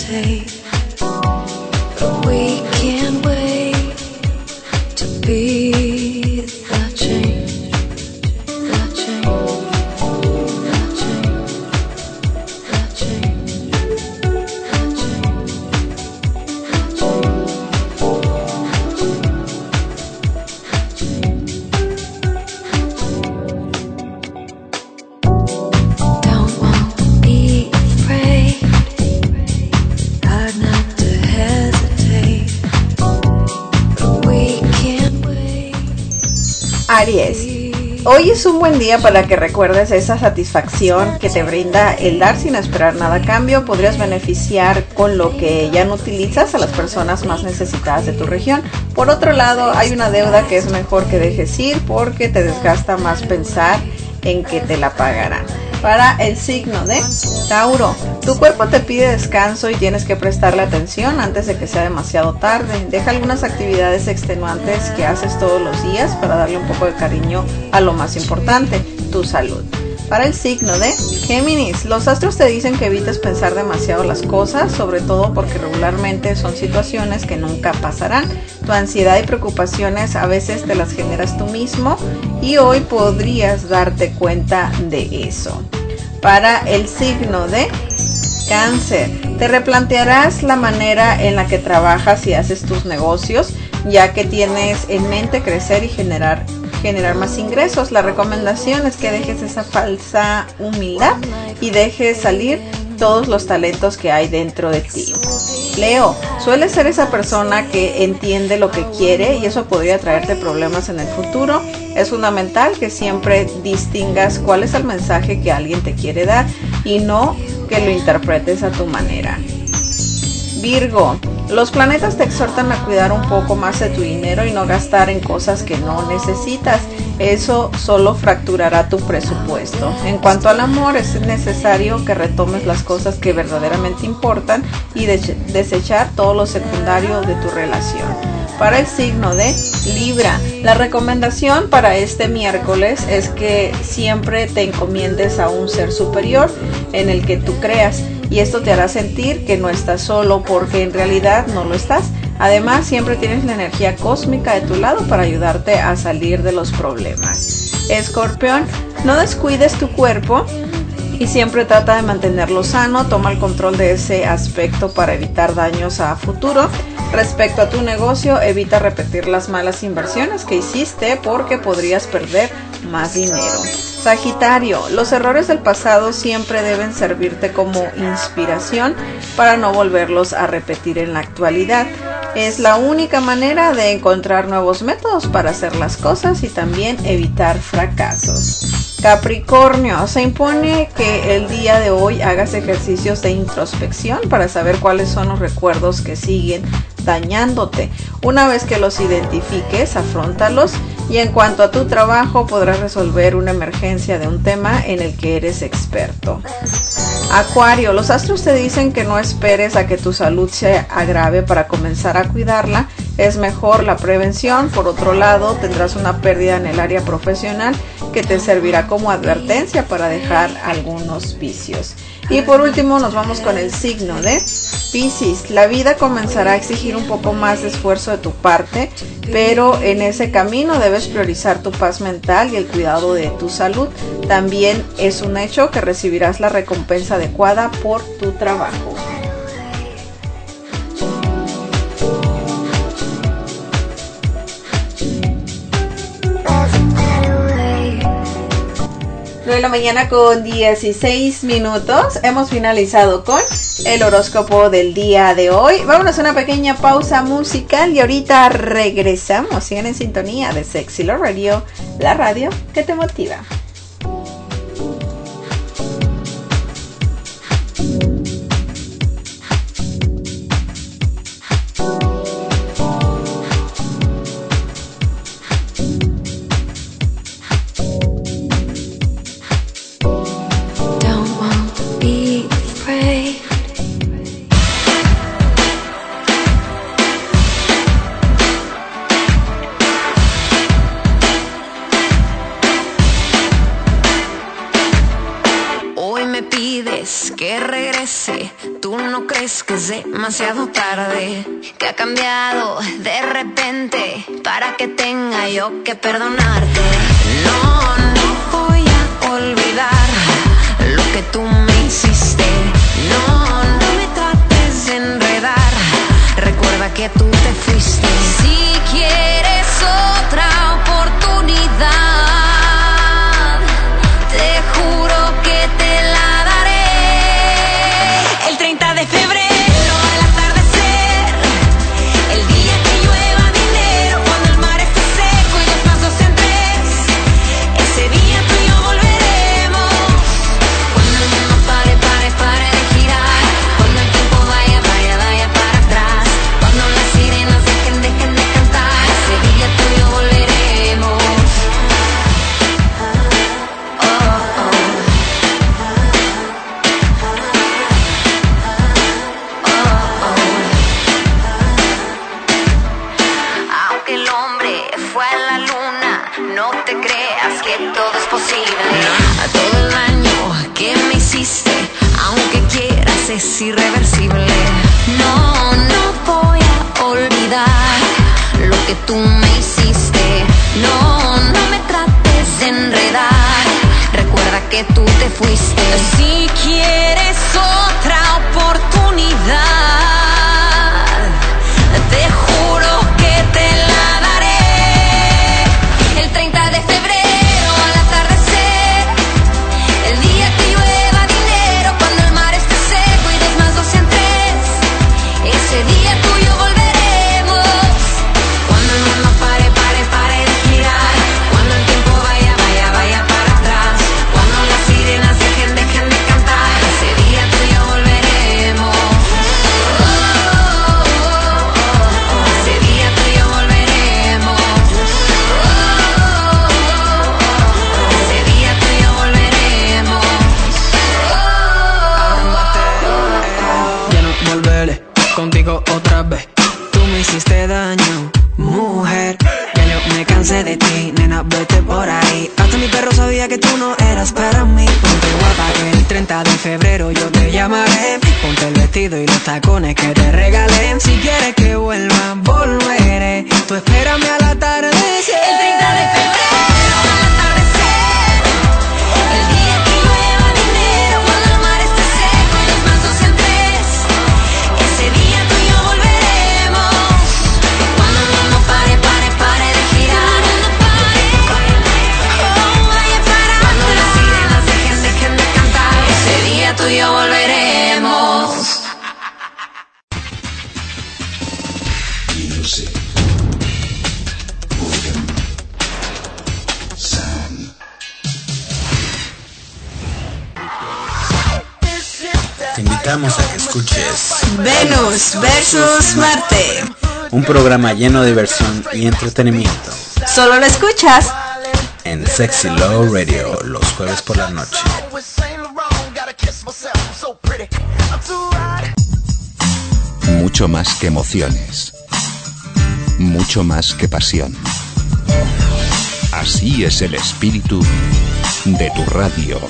hesitate, but we can't wait to be the change, the change, the change, the change, the change, don't want to be afraid, hard not to hesitate, but we can't wait. Aries, hoy es un buen día para que recuerdes esa satisfacción que te brinda el dar sin esperar nada a cambio. Podrías beneficiar con lo que ya no utilizas a las personas más necesitadas de tu región. Por otro lado, hay una deuda que es mejor que dejes ir porque te desgasta más pensar en que te la pagarán. Para el signo de Tauro, tu cuerpo te pide descanso y tienes que prestarle atención antes de que sea demasiado tarde. Deja algunas actividades extenuantes que haces todos los días para darle un poco de cariño a lo más importante, tu salud. Para el signo de Géminis, los astros te dicen que evites pensar demasiado las cosas, sobre todo porque regularmente son situaciones que nunca pasarán. Tu ansiedad y preocupaciones a veces te las generas tú mismo y hoy podrías darte cuenta de eso. Para el signo de Cáncer, te replantearás la manera en la que trabajas y haces tus negocios, ya que tienes en mente crecer y generar más ingresos. La recomendación es que dejes esa falsa humildad y dejes salir todos los talentos que hay dentro de ti. Leo, sueles ser esa persona que entiende lo que quiere y eso podría traerte problemas en el futuro. Es fundamental que siempre distingas cuál es el mensaje que alguien te quiere dar y no que lo interpretes a tu manera. Virgo, los planetas te exhortan a cuidar un poco más de tu dinero y no gastar en cosas que no necesitas. Eso solo fracturará tu presupuesto. En cuanto al amor, es necesario que retomes las cosas que verdaderamente importan y desechar todo lo secundario de tu relación. Para el signo de Libra, la recomendación para este miércoles es que siempre te encomiendes a un ser superior en el que tú creas. Y esto te hará sentir que no estás solo porque en realidad no lo estás. Además, siempre tienes la energía cósmica de tu lado para ayudarte a salir de los problemas. Escorpión, no descuides tu cuerpo y siempre trata de mantenerlo sano. Toma el control de ese aspecto para evitar daños a futuro. Respecto a tu negocio, evita repetir las malas inversiones que hiciste porque podrías perder más dinero. Sagitario, los errores del pasado siempre deben servirte como inspiración para no volverlos a repetir en la actualidad. Es la única manera de encontrar nuevos métodos para hacer las cosas y también evitar fracasos. Capricornio, se impone que el día de hoy hagas ejercicios de introspección para saber cuáles son los recuerdos que siguen dañándote. Una vez que los identifiques, afróntalos y en cuanto a tu trabajo podrás resolver una emergencia de un tema en el que eres experto. Acuario, los astros te dicen que no esperes a que tu salud se agrave para comenzar a cuidarla. Es mejor la prevención. Por otro lado, tendrás una pérdida en el área profesional que te servirá como advertencia para dejar algunos vicios. Y por último nos vamos con el signo de Piscis. La vida comenzará a exigir un poco más de esfuerzo de tu parte, pero en ese camino debes priorizar tu paz mental y el cuidado de tu salud. También es un hecho que recibirás la recompensa adecuada por tu trabajo. De la mañana con 16 minutos. Hemos finalizado con el horóscopo del día de hoy. Vámonos a una pequeña pausa musical y ahorita regresamos. Sigan en sintonía de Sexy Love Radio, la radio que te motiva. me pides que regrese, tú no crees que es demasiado tarde, que ha cambiado de repente para que tenga yo que perdonarte. No, no voy a olvidar lo que tú me hiciste. No, no me trates de enredar, recuerda que tú te fuiste. Si quieres otra oportunidad, te juro que te la daré. El 30 de febrero al atardecer, el día que llueva dinero, cuando el mar esté seco y los pasos sean tres, ese día tú y yo volveremos. Cuando el mundo pare de girar, cuando el tiempo vaya para atrás, cuando las sirenas dejen de cantar, ese día tú y yo volveremos. Aunque el hombre fue a la luna, no te creas que todo es posible. A todo el daño que me hiciste, aunque quieras, es irreversible. No, no voy a olvidar lo que tú me hiciste. No, no me trates de enredar, recuerda que tú te fuiste. Si quieres otra oportunidad, te juro que te la daré. El 30 de febrero al atardecer, el día que llueva dinero, cuando el mar esté seco y dos más dos sean tres, ese día tú y yo volveremos. Cuando el mundo pare de girar, cuando el tiempo vaya para atrás, cuando las sirenas dejen de cantar, ese día tú y yo volveremos. Ese día tú y yo volveremos. Ese día tú y yo volveremos. Ya no volveré contigo otra vez. Tú me hiciste daño, mujer. Ya yo me cansé de ti, nena, vete por ahí. Hasta mi perro sabía que tú no eras para mí. Ponte guapa que el 30 de febrero yo te llamaré. Ponte el vestido y los tacones que te regalé. Si quieres que vuelva, volveré. Tú espérame al atardecer. El 30 de febrero al atardecer, el día que llueva dinero, cuando el mar esté seco y los más dos sean tres, ese día tú y yo volveremos. Cuando el mundo pare de girar, vaya para atrás, cuando las sirenas dejen de cantar, ese día tú y yo volveremos. Music. Organ. Sound. Te invitamos a que escuches Venus versus Marte. un programa lleno de diversión y entretenimiento Solo lo escuchas en Sexy Love Radio los jueves por la noche. Mucho más que emociones. Mucho más que pasión. Así es el espíritu de tu radio.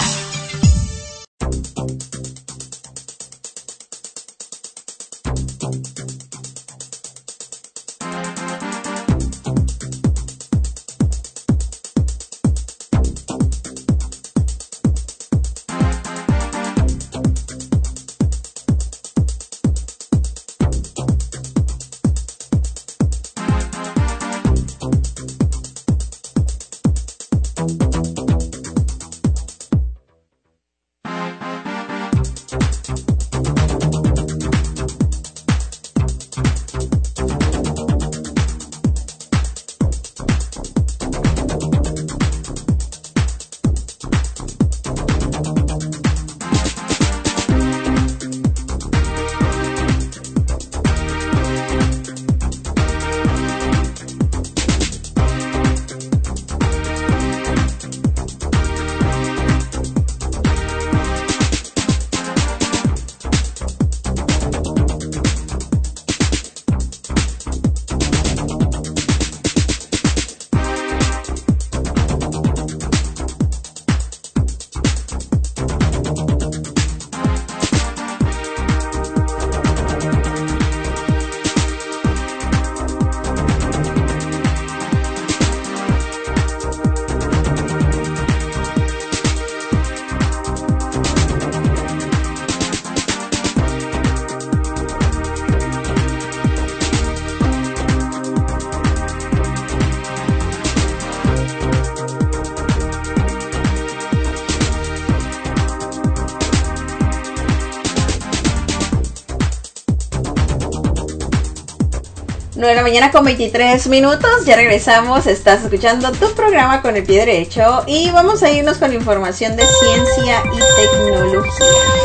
9 de la mañana con 23 minutos, ya regresamos, estás escuchando tu programa con el pie derecho y vamos a irnos con información de ciencia y tecnología.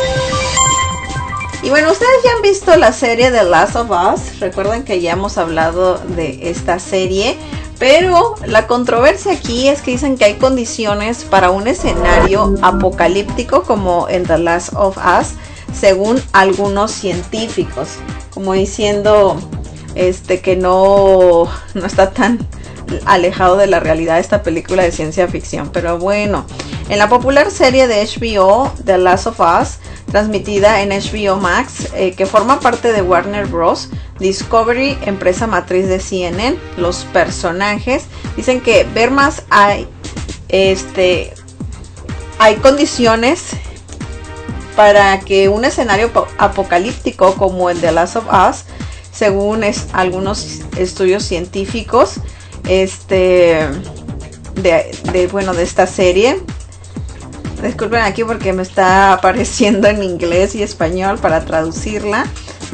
Y bueno, ustedes ya han visto la serie The Last of Us, recuerden que ya hemos hablado de esta serie, pero la controversia aquí es que dicen que hay condiciones para un escenario apocalíptico como en The Last of Us, según algunos científicos, como diciendo que no está tan alejado de la realidad esta película de ciencia ficción. Pero bueno, en la popular serie de HBO The Last of Us, transmitida en HBO Max, que forma parte de Warner Bros. Discovery, empresa matriz de CNN, los personajes dicen que ver más hay condiciones para que un escenario apocalíptico como el de Last of Us, según algunos estudios científicos de esta serie. Disculpen aquí porque me está apareciendo en inglés y español para traducirla.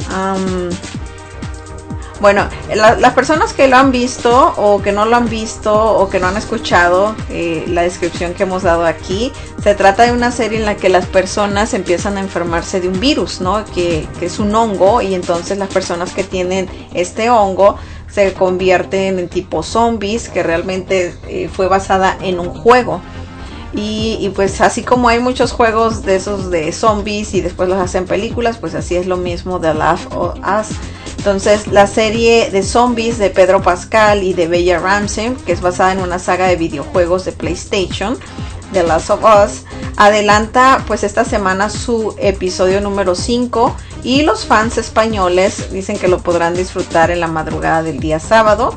Bueno, las personas que lo han visto o que no lo han visto o que no han escuchado la descripción que hemos dado aquí, se trata de una serie en la que las personas empiezan a enfermarse de un virus, ¿no? Que es un hongo, y entonces las personas que tienen este hongo se convierten en tipo zombies, que realmente fue basada en un juego. Y pues así como hay muchos juegos de esos de zombies y después los hacen películas, pues así es lo mismo de Last of Us. Entonces la serie de zombies de Pedro Pascal y de Bella Ramsey, que es basada en una saga de videojuegos de PlayStation, The Last of Us, adelanta pues esta semana su episodio número 5 y los fans españoles dicen que lo podrán disfrutar en la madrugada del día sábado.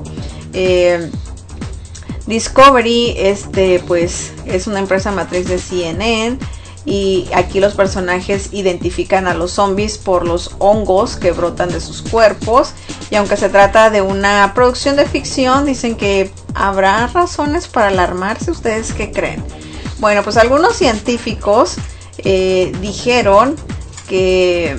Discovery pues es una empresa matriz de CNN, y aquí los personajes identifican a los zombies por los hongos que brotan de sus cuerpos, y aunque se trata de una producción de ficción, dicen que habrá razones para alarmarse. ¿Ustedes qué creen? Bueno, pues algunos científicos dijeron que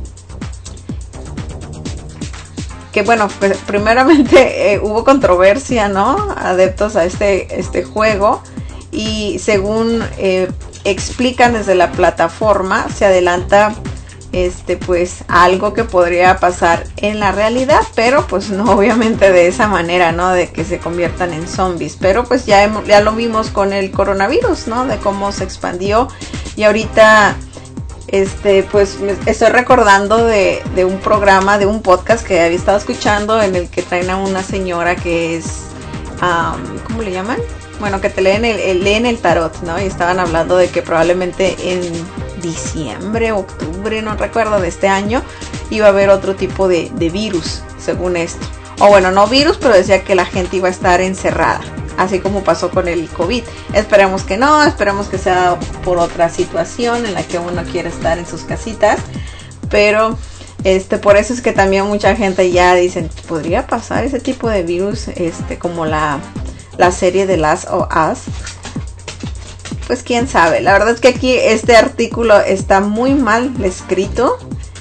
bueno, pues primeramente hubo controversia, ¿no? Adeptos a este juego, y según explican desde la plataforma, se adelanta pues algo que podría pasar en la realidad, pero pues no obviamente de esa manera, ¿no? De que se conviertan en zombies, pero pues ya lo vimos con el coronavirus, ¿no? De cómo se expandió, y ahorita pues me estoy recordando de un programa, de un podcast que había estado escuchando, en el que traen a una señora que es ¿cómo le llaman? Bueno, que te leen el tarot, ¿no? Y estaban hablando de que probablemente en diciembre, octubre, no recuerdo, de este año, iba a haber otro tipo de virus, según esto. O bueno, no virus, pero decía que la gente iba a estar encerrada, así como pasó con el COVID. Esperemos que no, esperemos que sea por otra situación en la que uno quiere estar en sus casitas, pero por eso es que también mucha gente ya dicen, podría pasar ese tipo de virus, como la serie de Last of Us. Pues quién sabe. La verdad es que aquí este artículo está muy mal escrito.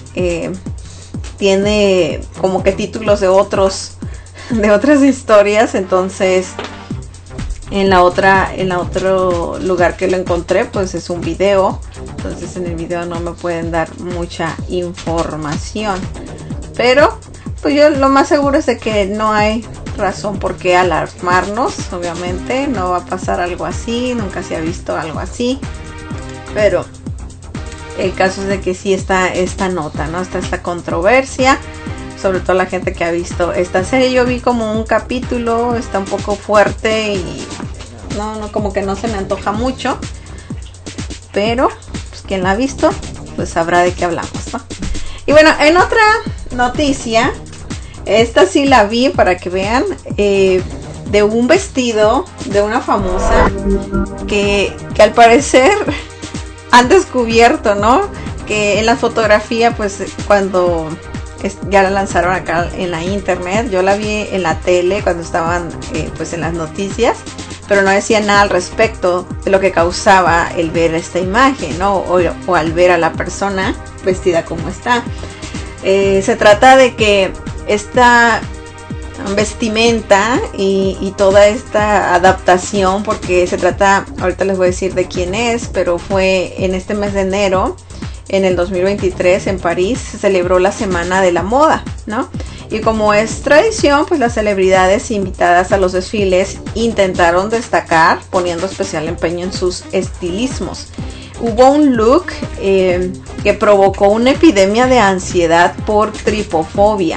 Tiene como que títulos de otras historias. Entonces en otro lugar que lo encontré, pues es un video. Entonces en el video no me pueden dar mucha información. Pero pues yo lo más seguro es de que no hay razón por qué alarmarnos. Obviamente no va a pasar algo así, nunca se ha visto algo así, pero el caso es de que sí está esta nota, ¿no? Está esta controversia, sobre todo la gente que ha visto esta serie. Yo vi como un capítulo, está un poco fuerte y no como que no se me antoja mucho, pero pues quien la ha visto pues sabrá de qué hablamos, ¿no? Y bueno, en otra noticia, esta sí la vi para que vean, de un vestido de una famosa que al parecer han descubierto, ¿no? Que en la fotografía, pues cuando ya la lanzaron acá en la internet, yo la vi en la tele cuando estaban pues en las noticias, pero no decía nada al respecto de lo que causaba el ver esta imagen, ¿no? O al ver a la persona vestida como está. Se trata de que esta vestimenta y toda esta adaptación, porque se trata, ahorita les voy a decir de quién es, pero fue en este mes de enero, en el 2023, en París, se celebró la Semana de la Moda, ¿no? Y como es tradición, pues las celebridades invitadas a los desfiles intentaron destacar, poniendo especial empeño en sus estilismos. Hubo un look que provocó una epidemia de ansiedad por tripofobia.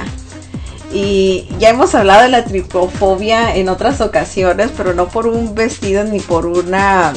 Y ya hemos hablado de la tripofobia en otras ocasiones, pero no por un vestido ni por una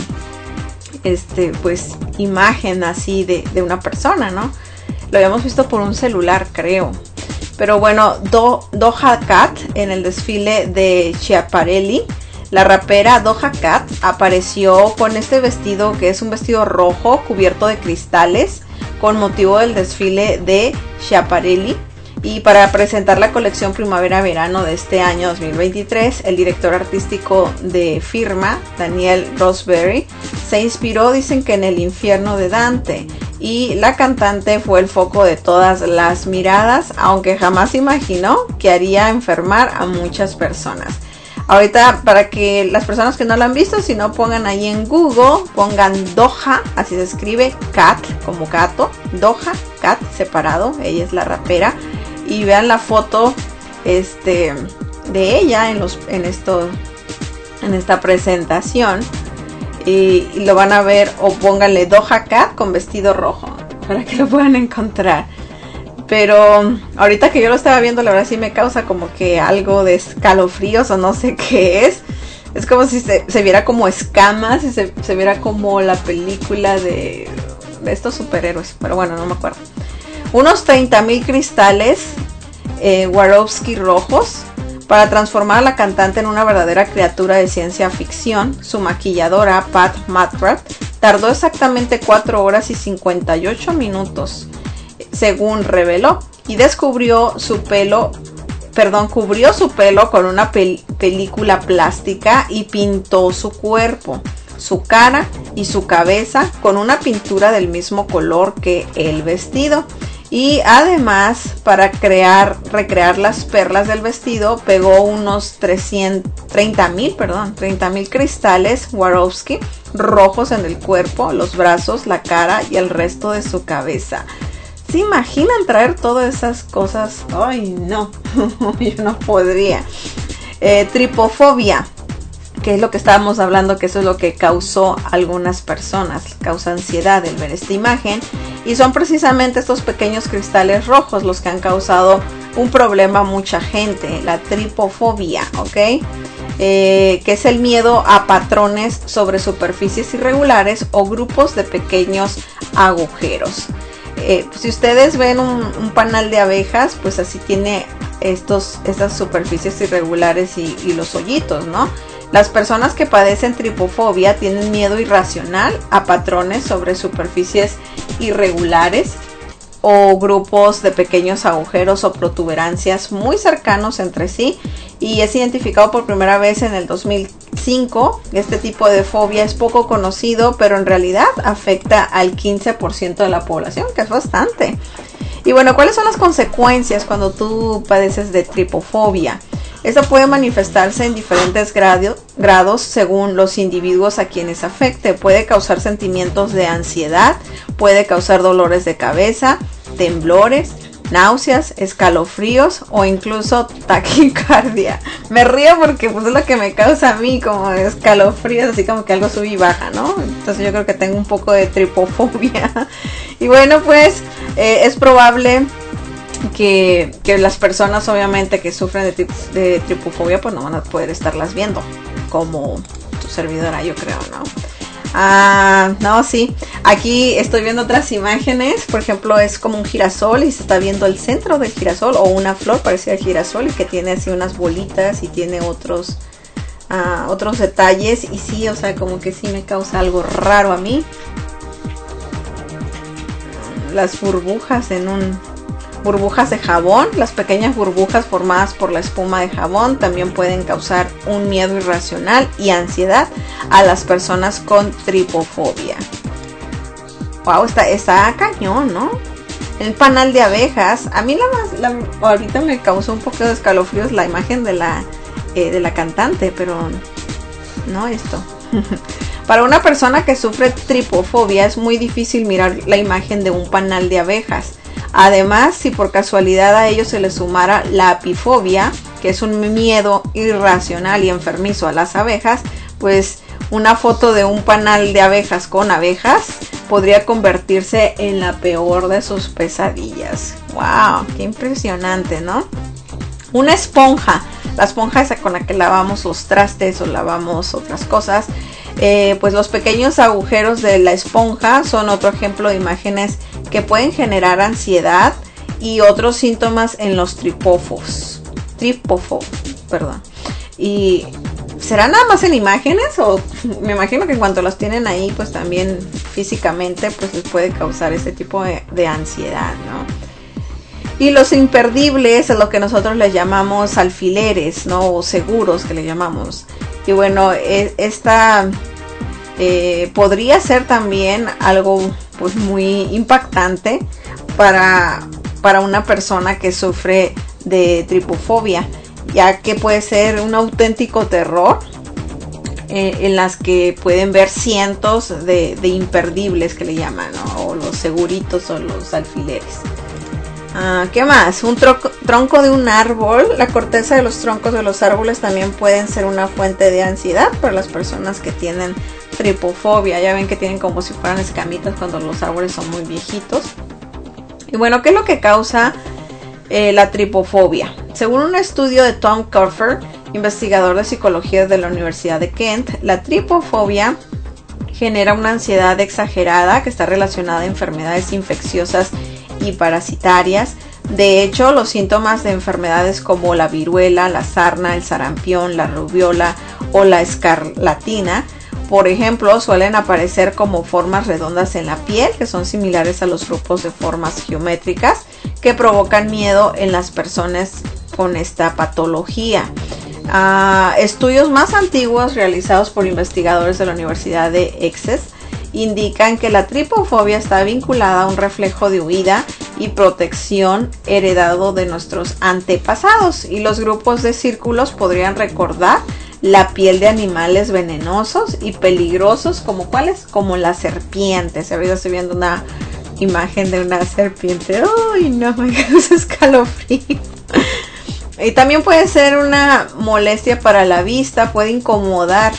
pues imagen así de una persona, ¿no? Lo habíamos visto por un celular, creo. Pero bueno, Doja Cat, en el desfile de Schiaparelli, la rapera Doja Cat apareció con este vestido, que es un vestido rojo cubierto de cristales, con motivo del desfile de Schiaparelli. Y para presentar la colección primavera-verano de este año 2023, el director artístico de firma, Daniel Roseberry, se inspiró, dicen que en el infierno de Dante. Y la cantante fue el foco de todas las miradas, aunque jamás imaginó que haría enfermar a muchas personas. Ahorita, para que las personas que no la han visto, si no, pongan ahí en Google, pongan Doja, así se escribe, Cat, como gato, Doja Cat, separado, ella es la rapera, y vean la foto de ella en esta presentación. Y lo van a ver, o pónganle Doja Cat con vestido rojo para que lo puedan encontrar. Pero ahorita que yo lo estaba viendo, la verdad sí me causa como que algo de escalofríos o no sé qué es. Es como si se viera como escamas y se viera como la película de estos superhéroes. Pero bueno, no me acuerdo. Unos 30,000 cristales Swarovski rojos para transformar a la cantante en una verdadera criatura de ciencia ficción. Su maquilladora, Pat McGrath, tardó exactamente 4 horas y 58 minutos, según reveló, y cubrió su pelo con una película plástica y pintó su cuerpo, su cara y su cabeza con una pintura del mismo color que el vestido. Y además, para recrear las perlas del vestido, pegó unos 30,000 cristales Swarovski rojos en el cuerpo, los brazos, la cara y el resto de su cabeza. ¿Se imaginan traer todas esas cosas? Ay, no, yo no podría. Tripofobia, que es lo que estábamos hablando, que eso es lo que causó a algunas personas, causa ansiedad el ver esta imagen, y son precisamente estos pequeños cristales rojos los que han causado un problema a mucha gente, la tripofobia, ¿ok? Que es el miedo a patrones sobre superficies irregulares o grupos de pequeños agujeros. Si ustedes ven un panal de abejas, pues así tiene estas superficies irregulares y los hoyitos, ¿no? Las personas que padecen tripofobia tienen miedo irracional a patrones sobre superficies irregulares o grupos de pequeños agujeros o protuberancias muy cercanos entre sí, y es identificado por primera vez en el 2005. Este tipo de fobia es poco conocido, pero en realidad afecta al 15% de la población, que es bastante. Y bueno, ¿cuáles son las consecuencias cuando tú padeces de tripofobia? Esta puede manifestarse en diferentes grados según los individuos a quienes afecte. Puede causar sentimientos de ansiedad, puede causar dolores de cabeza, temblores, náuseas, escalofríos o incluso taquicardia. Me río porque pues es lo que me causa a mí, como escalofríos, así como que algo sube y baja, ¿no? Entonces yo creo que tengo un poco de tripofobia. Y bueno, pues es probable que las personas obviamente que sufren de tripofobia pues no van a poder estarlas viendo como tu servidora, yo creo, ¿no? No, sí, aquí estoy viendo otras imágenes. Por ejemplo, es como un girasol y se está viendo el centro del girasol, o una flor parecida al girasol y que tiene así unas bolitas y tiene otros detalles. Y sí, o sea, como que sí me causa algo raro a mí. Las burbujas burbujas de jabón, las pequeñas burbujas formadas por la espuma de jabón también pueden causar un miedo irracional y ansiedad a las personas con tripofobia. Wow, está cañón, ¿no? El panal de abejas. A mí ahorita me causó un poco de escalofríos la imagen de la cantante, pero no esto. Para una persona que sufre tripofobia es muy difícil mirar la imagen de un panal de abejas. Además, si por casualidad a ello se le sumara la apifobia, que es un miedo irracional y enfermizo a las abejas, pues una foto de un panal de abejas con abejas podría convertirse en la peor de sus pesadillas. ¡Wow! ¡Qué impresionante!, ¿no? Una esponja. La esponja esa con la que lavamos los trastes o lavamos otras cosas. Pues los pequeños agujeros de la esponja son otro ejemplo de imágenes que pueden generar ansiedad y otros síntomas en los tripófobos. Y ¿será nada más en imágenes? O me imagino que en cuanto los tienen ahí, pues también físicamente pues les puede causar ese tipo de ansiedad, ¿no? Y los imperdibles es lo que nosotros les llamamos alfileres, ¿no? O seguros que le llamamos. Y bueno, esta podría ser también algo pues muy impactante para una persona que sufre de tripofobia, ya que puede ser un auténtico terror en las que pueden ver cientos de imperdibles que le llaman, ¿no? O los seguritos o los alfileres. ¿Qué más? Un tronco de un árbol. La corteza de los troncos de los árboles también pueden ser una fuente de ansiedad para las personas que tienen tripofobia. Ya ven que tienen como si fueran escamitas cuando los árboles son muy viejitos. Y bueno, ¿qué es lo que causa la tripofobia? Según un estudio de Tom Cuffer, investigador de psicología de la Universidad de Kent, la tripofobia genera una ansiedad exagerada que está relacionada a enfermedades infecciosas y parasitarias. De hecho, los síntomas de enfermedades como la viruela, la sarna, el sarampión, la rubiola o la escarlatina, por ejemplo, suelen aparecer como formas redondas en la piel, que son similares a los grupos de formas geométricas que provocan miedo en las personas con esta patología. Estudios más antiguos realizados por investigadores de la Universidad de Essex indican que la tripofobia está vinculada a un reflejo de huida y protección heredado de nuestros antepasados, y los grupos de círculos podrían recordar la piel de animales venenosos y peligrosos, como ¿cuáles? Como las serpientes. Ahorita estoy viendo una imagen de una serpiente. ¡Ay, no! Me causa escalofrío. Y también puede ser una molestia para la vista, puede incomodar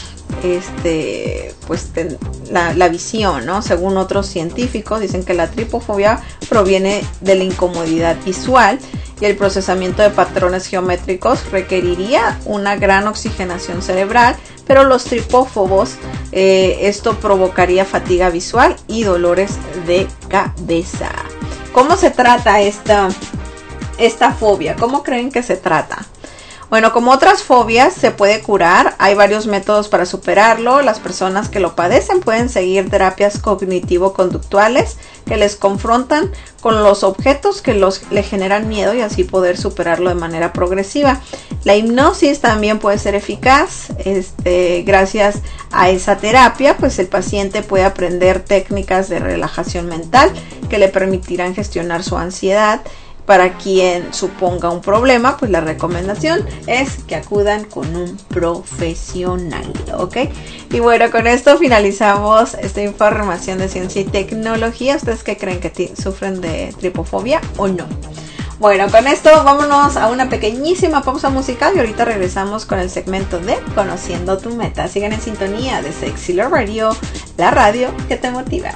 la visión, ¿no? Según otros científicos, dicen que la tripofobia proviene de la incomodidad visual y el procesamiento de patrones geométricos requeriría una gran oxigenación cerebral, pero los tripófobos, esto provocaría fatiga visual y dolores de cabeza. ¿Cómo se trata esta fobia? ¿Cómo creen que se trata? Bueno, como otras fobias, se puede curar. Hay varios métodos para superarlo. Las personas que lo padecen pueden seguir terapias cognitivo-conductuales que les confrontan con los objetos que le generan miedo y así poder superarlo de manera progresiva. La hipnosis también puede ser eficaz. Gracias a esa terapia, pues el paciente puede aprender técnicas de relajación mental que le permitirán gestionar su ansiedad. Para quien suponga un problema, pues la recomendación es que acudan con un profesional, ¿ok? Y bueno, con esto finalizamos esta información de ciencia y tecnología. ¿Ustedes qué creen, que sufren de tripofobia o no? Bueno, con esto vámonos a una pequeñísima pausa musical y ahorita regresamos con el segmento de Conociendo tu Meta. Sigan en sintonía de Sexy Love Radio, la radio que te motiva.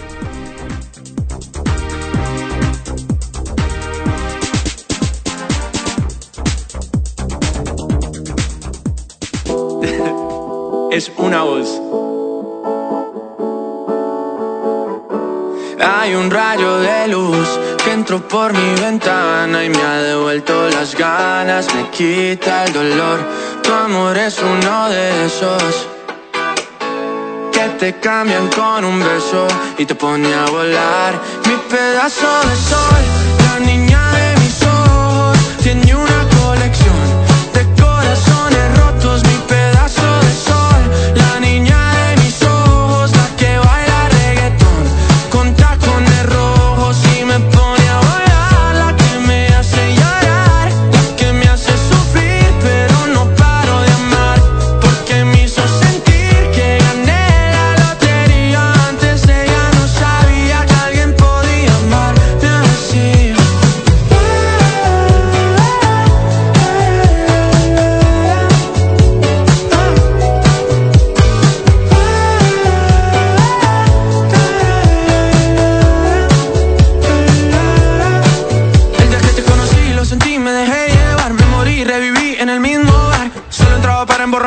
Es una voz. Hay un rayo de luz que entró por mi ventana y me ha devuelto las ganas, me quita el dolor. Tu amor es uno de esos que te cambian con un beso y te pone a volar. Mi pedazo de sol, la niña de mis ojos, tiene una colección de corazones rotos. Mi pedazo de sol, la niña de mis ojos, la que baila reggaetón con tacones rojos y me pone a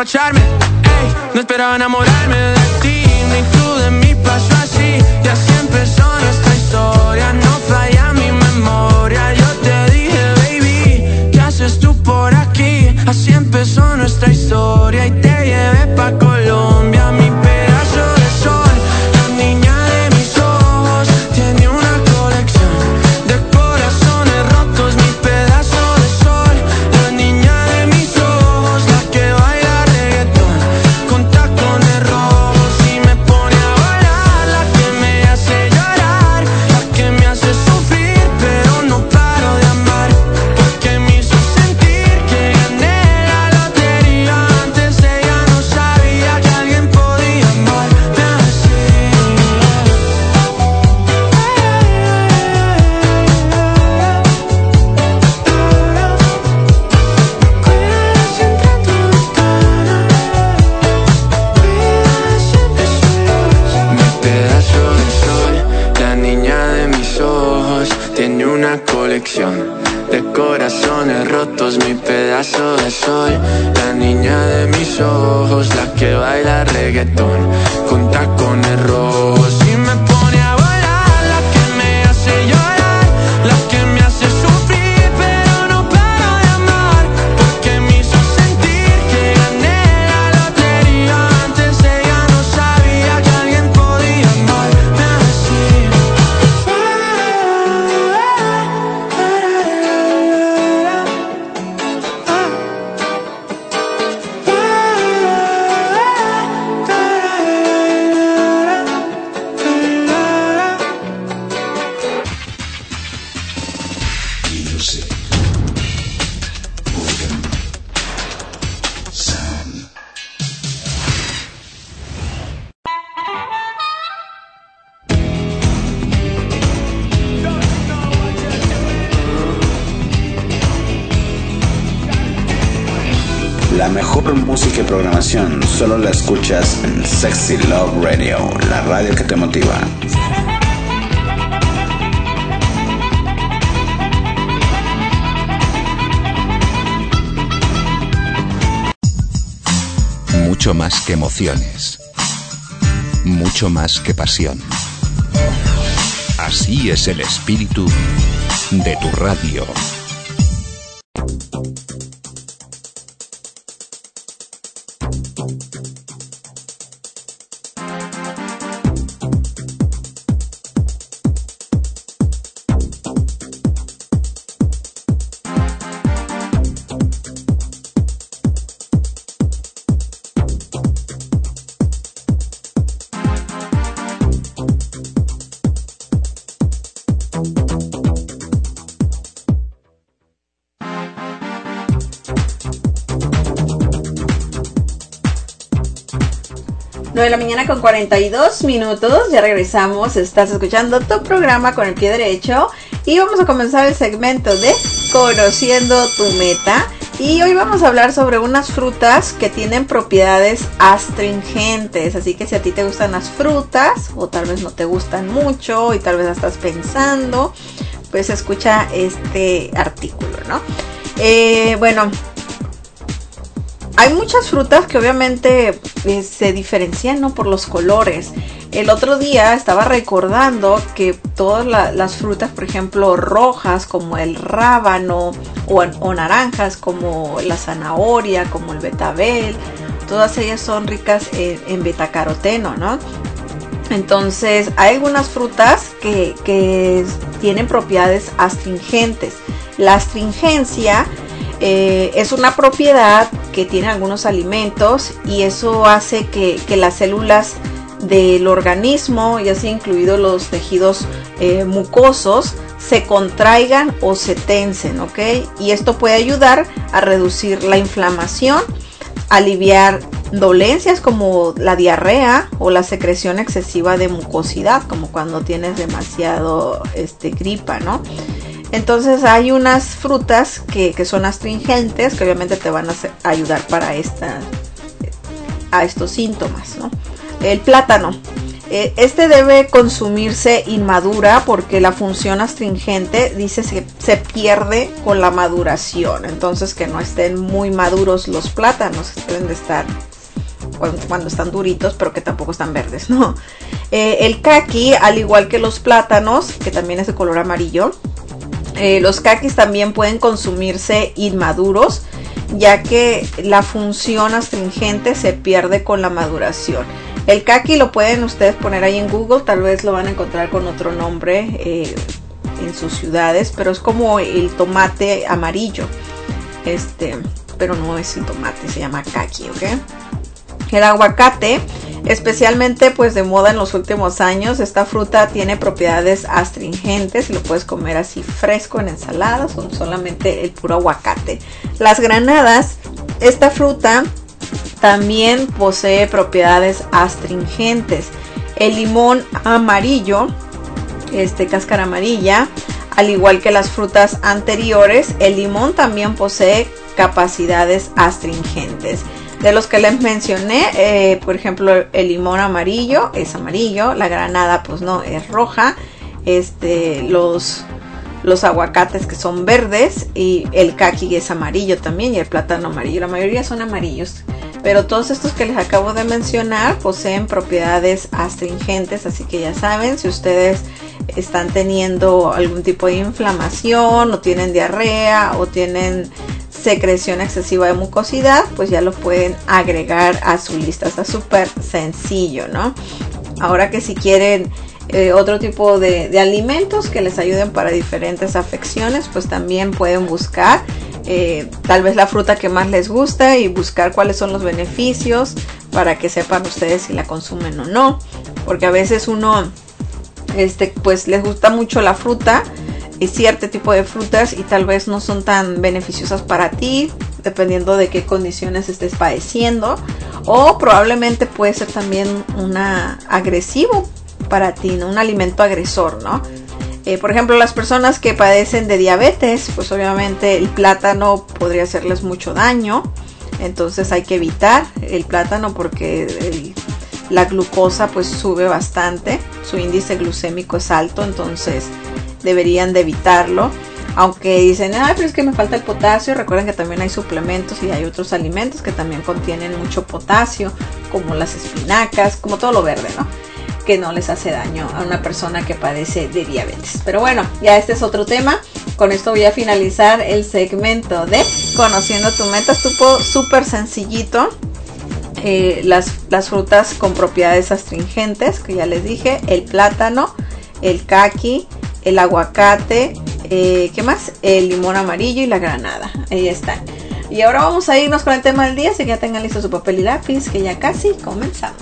emborracharme. Ey, no esperaba enamorarme de ti, ni tú de mí pasó así. Y así empezó nuestra historia, no falla mi memoria. Yo te dije, baby, ¿qué haces tú por aquí? Así empezó nuestra historia y te llevé pa' Colombia, mi pedazo de sol. La niña de mis ojos tiene una colección de corazones rotos, mi pedazo de sol. La niña de mis ojos, la que baila reggaetón con tacones rojos y me pone a bailar, la que me hace llorar, la que me hace sufrir, pero no paro de amar, porque me hizo sentir que gané la lotería. Antes ella no sabía que alguien podía amarme así. Mi pedazo de sol, la niña de mis ojos, tiene una colección de corazones rotos, mi pedazo de sol. La niña de mis ojos, la que baila reggaetón con tacones rojos y me pone a bailar, la que me hace llorar, la que me hace sufrir, pero no paro de amar, porque me hizo sentir que gané la lotería. Antes ella no sabía que alguien podía amarme así. La mejor música y programación solo la escuchas en Sexy Love Radio, la radio que te motiva. Mucho más que emociones. Mucho más que pasión. Así es el espíritu de tu radio. De la mañana con 42 minutos, ya regresamos, estás escuchando tu programa Con el Pie Derecho y vamos a comenzar el segmento de Conociendo tu Meta. Y hoy vamos a hablar sobre unas frutas que tienen propiedades astringentes, así que si a ti te gustan las frutas o tal vez no te gustan mucho y tal vez la estás pensando, pues escucha este artículo, ¿no? Bueno, hay muchas frutas que obviamente se diferencian, ¿no?, por los colores. El otro día estaba recordando que todas las frutas, por ejemplo, rojas como el rábano o naranjas como la zanahoria, como el betabel, todas ellas son ricas en betacaroteno, ¿no? Entonces hay algunas frutas que tienen propiedades astringentes. La astringencia es una propiedad que tienen algunos alimentos y eso hace que las células del organismo, ya sea incluidos los tejidos mucosos, se contraigan o se tensen, ¿ok? Y esto puede ayudar a reducir la inflamación, aliviar dolencias como la diarrea o la secreción excesiva de mucosidad, como cuando tienes demasiado gripa, ¿no? Entonces hay unas frutas que son astringentes, que obviamente te van a ayudar para a estos síntomas, ¿no? El plátano. Este debe consumirse inmadura porque la función astringente dice que se pierde con la maduración. Entonces que no estén muy maduros los plátanos, deben de estar cuando están duritos, pero que tampoco están verdes, ¿no? El caqui, al igual que los plátanos, que también es de color amarillo, los caquis también pueden consumirse inmaduros, ya que la función astringente se pierde con la maduración. El caqui lo pueden ustedes poner ahí en Google, tal vez lo van a encontrar con otro nombre en sus ciudades, pero es como el tomate amarillo, pero no es el tomate, se llama caqui, ¿ok? El aguacate, especialmente pues de moda en los últimos años, esta fruta tiene propiedades astringentes y lo puedes comer así fresco en ensaladas o solamente el puro aguacate. Las granadas, esta fruta también posee propiedades astringentes. El limón amarillo, cáscara amarilla, al igual que las frutas anteriores, el limón también posee capacidades astringentes. De los que les mencioné, por ejemplo, el limón amarillo es amarillo, la granada pues no, es roja, los aguacates que son verdes y el caqui es amarillo también y el plátano amarillo, la mayoría son amarillos. Pero todos estos que les acabo de mencionar poseen propiedades astringentes, así que ya saben, si ustedes están teniendo algún tipo de inflamación o tienen diarrea o tienen secreción excesiva de mucosidad, pues ya lo pueden agregar a su lista. Está súper sencillo, ¿no? Ahora que si quieren otro tipo de alimentos que les ayuden para diferentes afecciones, pues también pueden buscar tal vez la fruta que más les gusta y buscar cuáles son los beneficios para que sepan ustedes si la consumen o no, porque a veces uno pues les gusta mucho la fruta y cierto tipo de frutas y tal vez no son tan beneficiosas para ti dependiendo de qué condiciones estés padeciendo, o probablemente puede ser también agresivo para ti, ¿no? Un alimento agresor, ¿no? Por ejemplo, las personas que padecen de diabetes, pues obviamente el plátano podría hacerles mucho daño, entonces hay que evitar el plátano porque la glucosa pues sube bastante, su índice glucémico es alto, entonces deberían de evitarlo. Aunque dicen, pero es que me falta el potasio, recuerden que también hay suplementos y hay otros alimentos que también contienen mucho potasio, como las espinacas, como todo lo verde, ¿no? Que no les hace daño a una persona que padece de diabetes. Pero bueno, ya este es otro tema. Con esto voy a finalizar el segmento de Conociendo tu Meta. Estuvo súper sencillito. Las frutas con propiedades astringentes, que ya les dije, el plátano, el caqui, el aguacate, ¿qué más? El limón amarillo y la granada. Ahí están. Y ahora vamos a irnos con el tema del día, así que ya tengan listo su papel y lápiz, que ya casi comenzamos.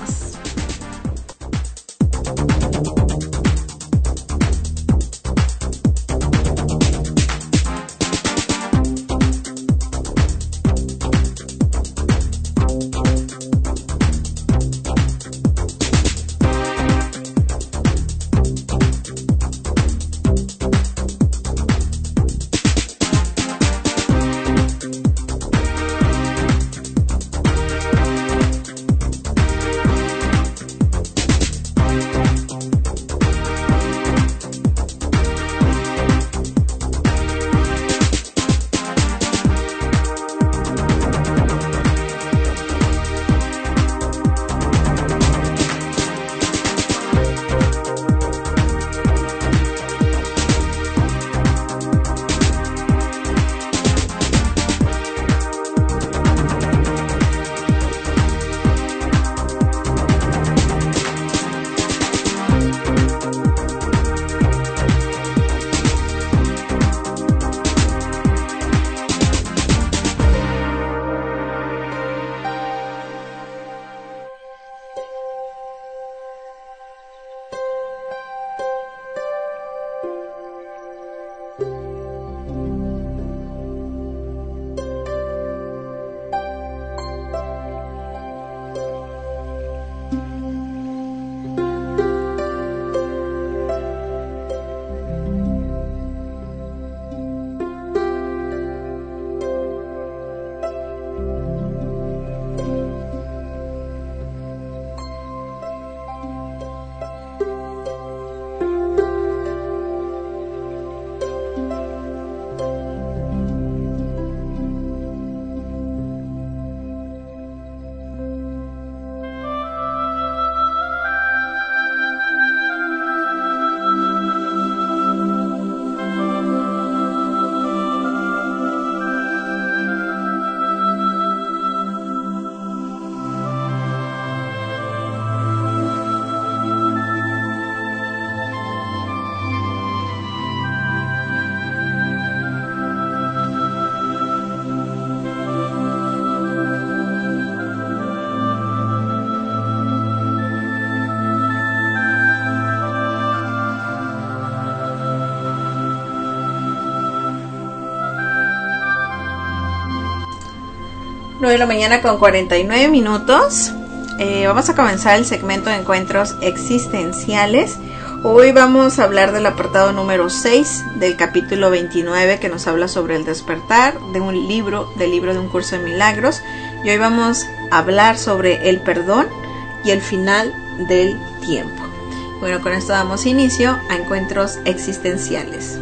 9 de la mañana con 49 minutos. Vamos a comenzar el segmento de encuentros existenciales. Hoy vamos a hablar del apartado número 6 del capítulo 29, que nos habla sobre el despertar, del libro de un curso de milagros. Y hoy vamos a hablar sobre el perdón y el final del tiempo. Bueno, con esto damos inicio a encuentros existenciales.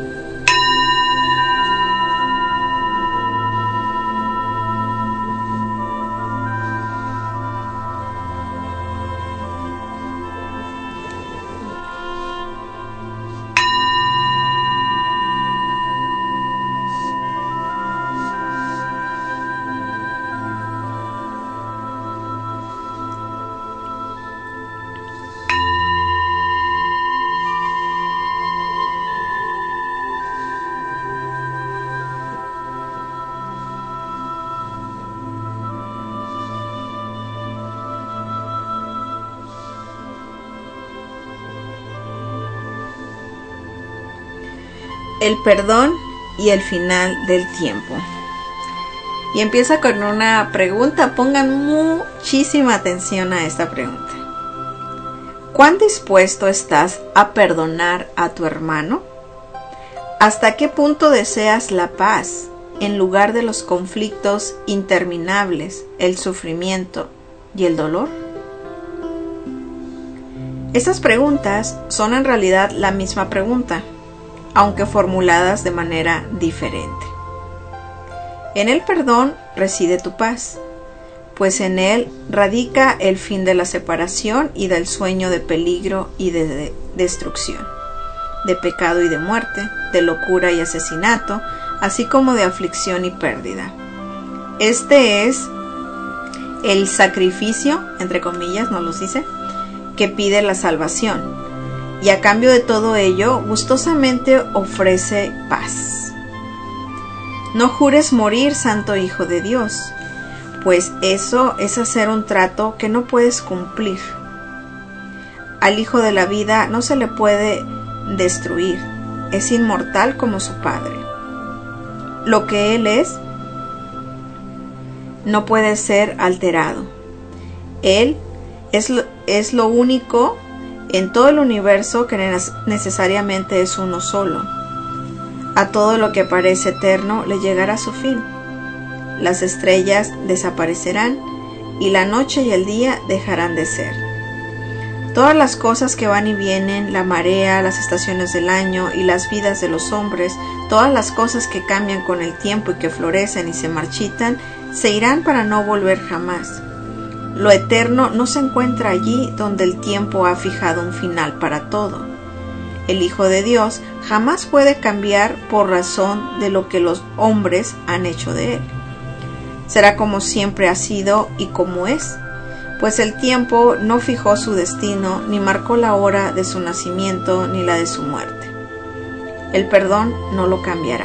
El perdón y el final del tiempo. Y empieza con una pregunta. Pongan muchísima atención a esta pregunta. ¿Cuán dispuesto estás a perdonar a tu hermano? ¿Hasta qué punto deseas la paz en lugar de los conflictos interminables, el sufrimiento y el dolor? Estas preguntas son en realidad la misma pregunta, aunque formuladas de manera diferente. En el perdón reside tu paz, pues en él radica el fin de la separación y del sueño de peligro y de destrucción, de pecado y de muerte, de locura y asesinato, así como de aflicción y pérdida. Este es el sacrificio, entre comillas, no los dice, que pide la salvación. Y a cambio de todo ello, gustosamente ofrece paz. No jures morir, santo Hijo de Dios, pues eso es hacer un trato que no puedes cumplir. Al Hijo de la vida no se le puede destruir, es inmortal como su Padre. Lo que Él es no puede ser alterado. Él es lo único en todo el universo que necesariamente es uno solo. A todo lo que parece eterno le llegará su fin. Las estrellas desaparecerán y la noche y el día dejarán de ser. Todas las cosas que van y vienen, la marea, las estaciones del año y las vidas de los hombres, todas las cosas que cambian con el tiempo y que florecen y se marchitan, se irán para no volver jamás. Lo eterno no se encuentra allí donde el tiempo ha fijado un final para todo. El Hijo de Dios jamás puede cambiar por razón de lo que los hombres han hecho de él. Será como siempre ha sido y como es, pues el tiempo no fijó su destino, ni marcó la hora de su nacimiento ni la de su muerte. El perdón no lo cambiará.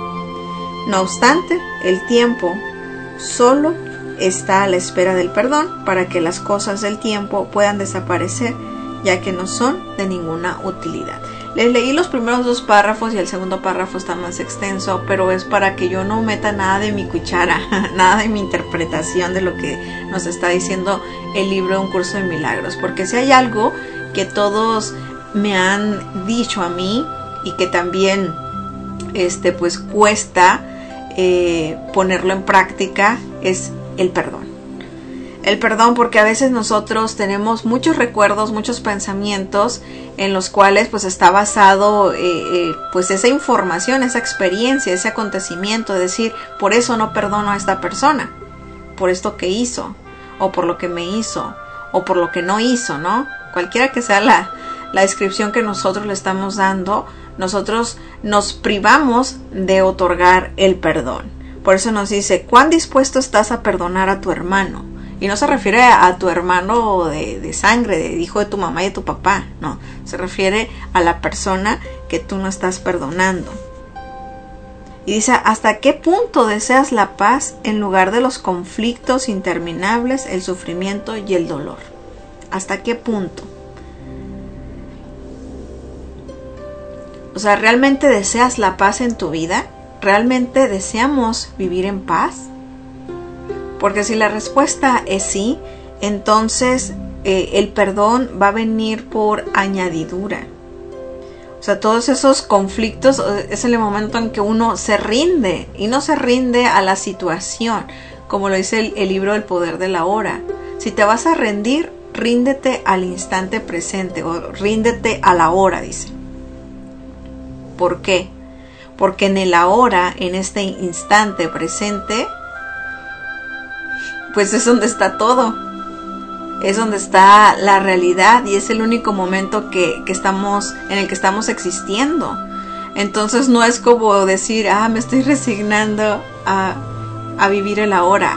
No obstante, el tiempo solo está a la espera del perdón para que las cosas del tiempo puedan desaparecer, ya que no son de ninguna utilidad. Les leí los primeros dos párrafos y el segundo párrafo está más extenso, pero es para que yo no meta nada de mi cuchara, nada de mi interpretación de lo que nos está diciendo el libro Un Curso de Milagros, porque si hay algo que todos me han dicho a mí y que también pues cuesta ponerlo en práctica, es el perdón. El perdón, porque a veces nosotros tenemos muchos recuerdos, muchos pensamientos en los cuales pues está basado pues esa información, esa experiencia, ese acontecimiento, es decir, por eso no perdono a esta persona, por esto que hizo, o por lo que me hizo, o por lo que no hizo, ¿no? Cualquiera que sea la descripción que nosotros le estamos dando, nosotros nos privamos de otorgar el perdón. Por eso nos dice, ¿cuán dispuesto estás a perdonar a tu hermano? Y no se refiere a tu hermano de sangre, de hijo de tu mamá y de tu papá, no. Se refiere a la persona que tú no estás perdonando. Y dice, ¿hasta qué punto deseas la paz en lugar de los conflictos interminables, el sufrimiento y el dolor? ¿Hasta qué punto? O sea, ¿realmente deseas la paz en tu vida? ¿Realmente deseamos vivir en paz? Porque si la respuesta es sí, entonces el perdón va a venir por añadidura. O sea, todos esos conflictos es el momento en que uno se rinde, y no se rinde a la situación, como lo dice el libro El Poder de la Hora. Si te vas a rendir, ríndete al instante presente, o ríndete a la hora, dice. ¿Por qué? Porque en el ahora, en este instante presente, pues es donde está todo. Es donde está la realidad, y es el único momento en el que estamos existiendo. Entonces no es como decir, me estoy resignando a vivir el ahora.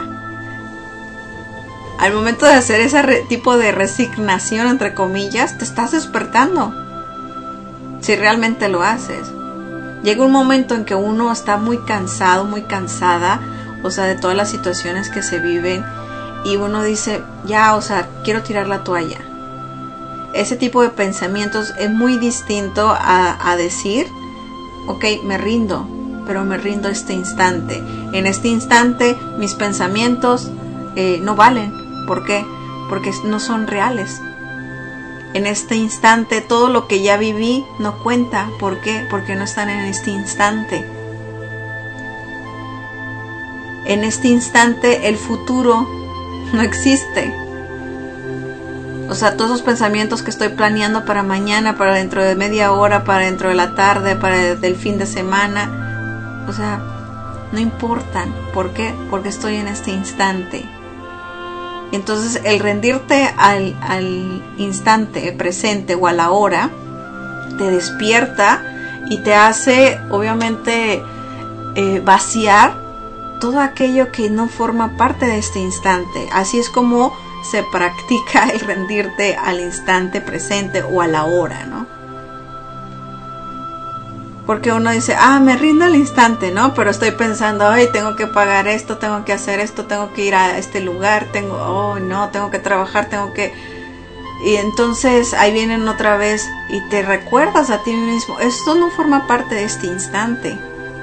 Al momento de hacer ese tipo de resignación, entre comillas, te estás despertando. Si realmente lo haces. Llega un momento en que uno está muy cansado, muy cansada, o sea, de todas las situaciones que se viven, y uno dice, ya, o sea, quiero tirar la toalla. Ese tipo de pensamientos es muy distinto a decir, ok, me rindo, pero me rindo este instante. En este instante mis pensamientos no valen. ¿Por qué? Porque no son reales. En este instante todo lo que ya viví no cuenta. ¿Por qué? Porque no están en este instante. En este instante el futuro no existe. O sea, todos esos pensamientos que estoy planeando para mañana, para dentro de media hora, para dentro de la tarde, para el fin de semana, o sea, no importan. ¿Por qué? Porque estoy en este instante. Entonces el rendirte al instante presente o a la hora te despierta y te hace obviamente vaciar todo aquello que no forma parte de este instante. Así es como se practica el rendirte al instante presente o a la hora, ¿no? Porque uno dice, me rindo al instante, ¿no? Pero estoy pensando, tengo que pagar esto, tengo que hacer esto, tengo que ir a este lugar, tengo que trabajar, Y entonces ahí vienen otra vez y te recuerdas a ti mismo, esto no forma parte de este instante.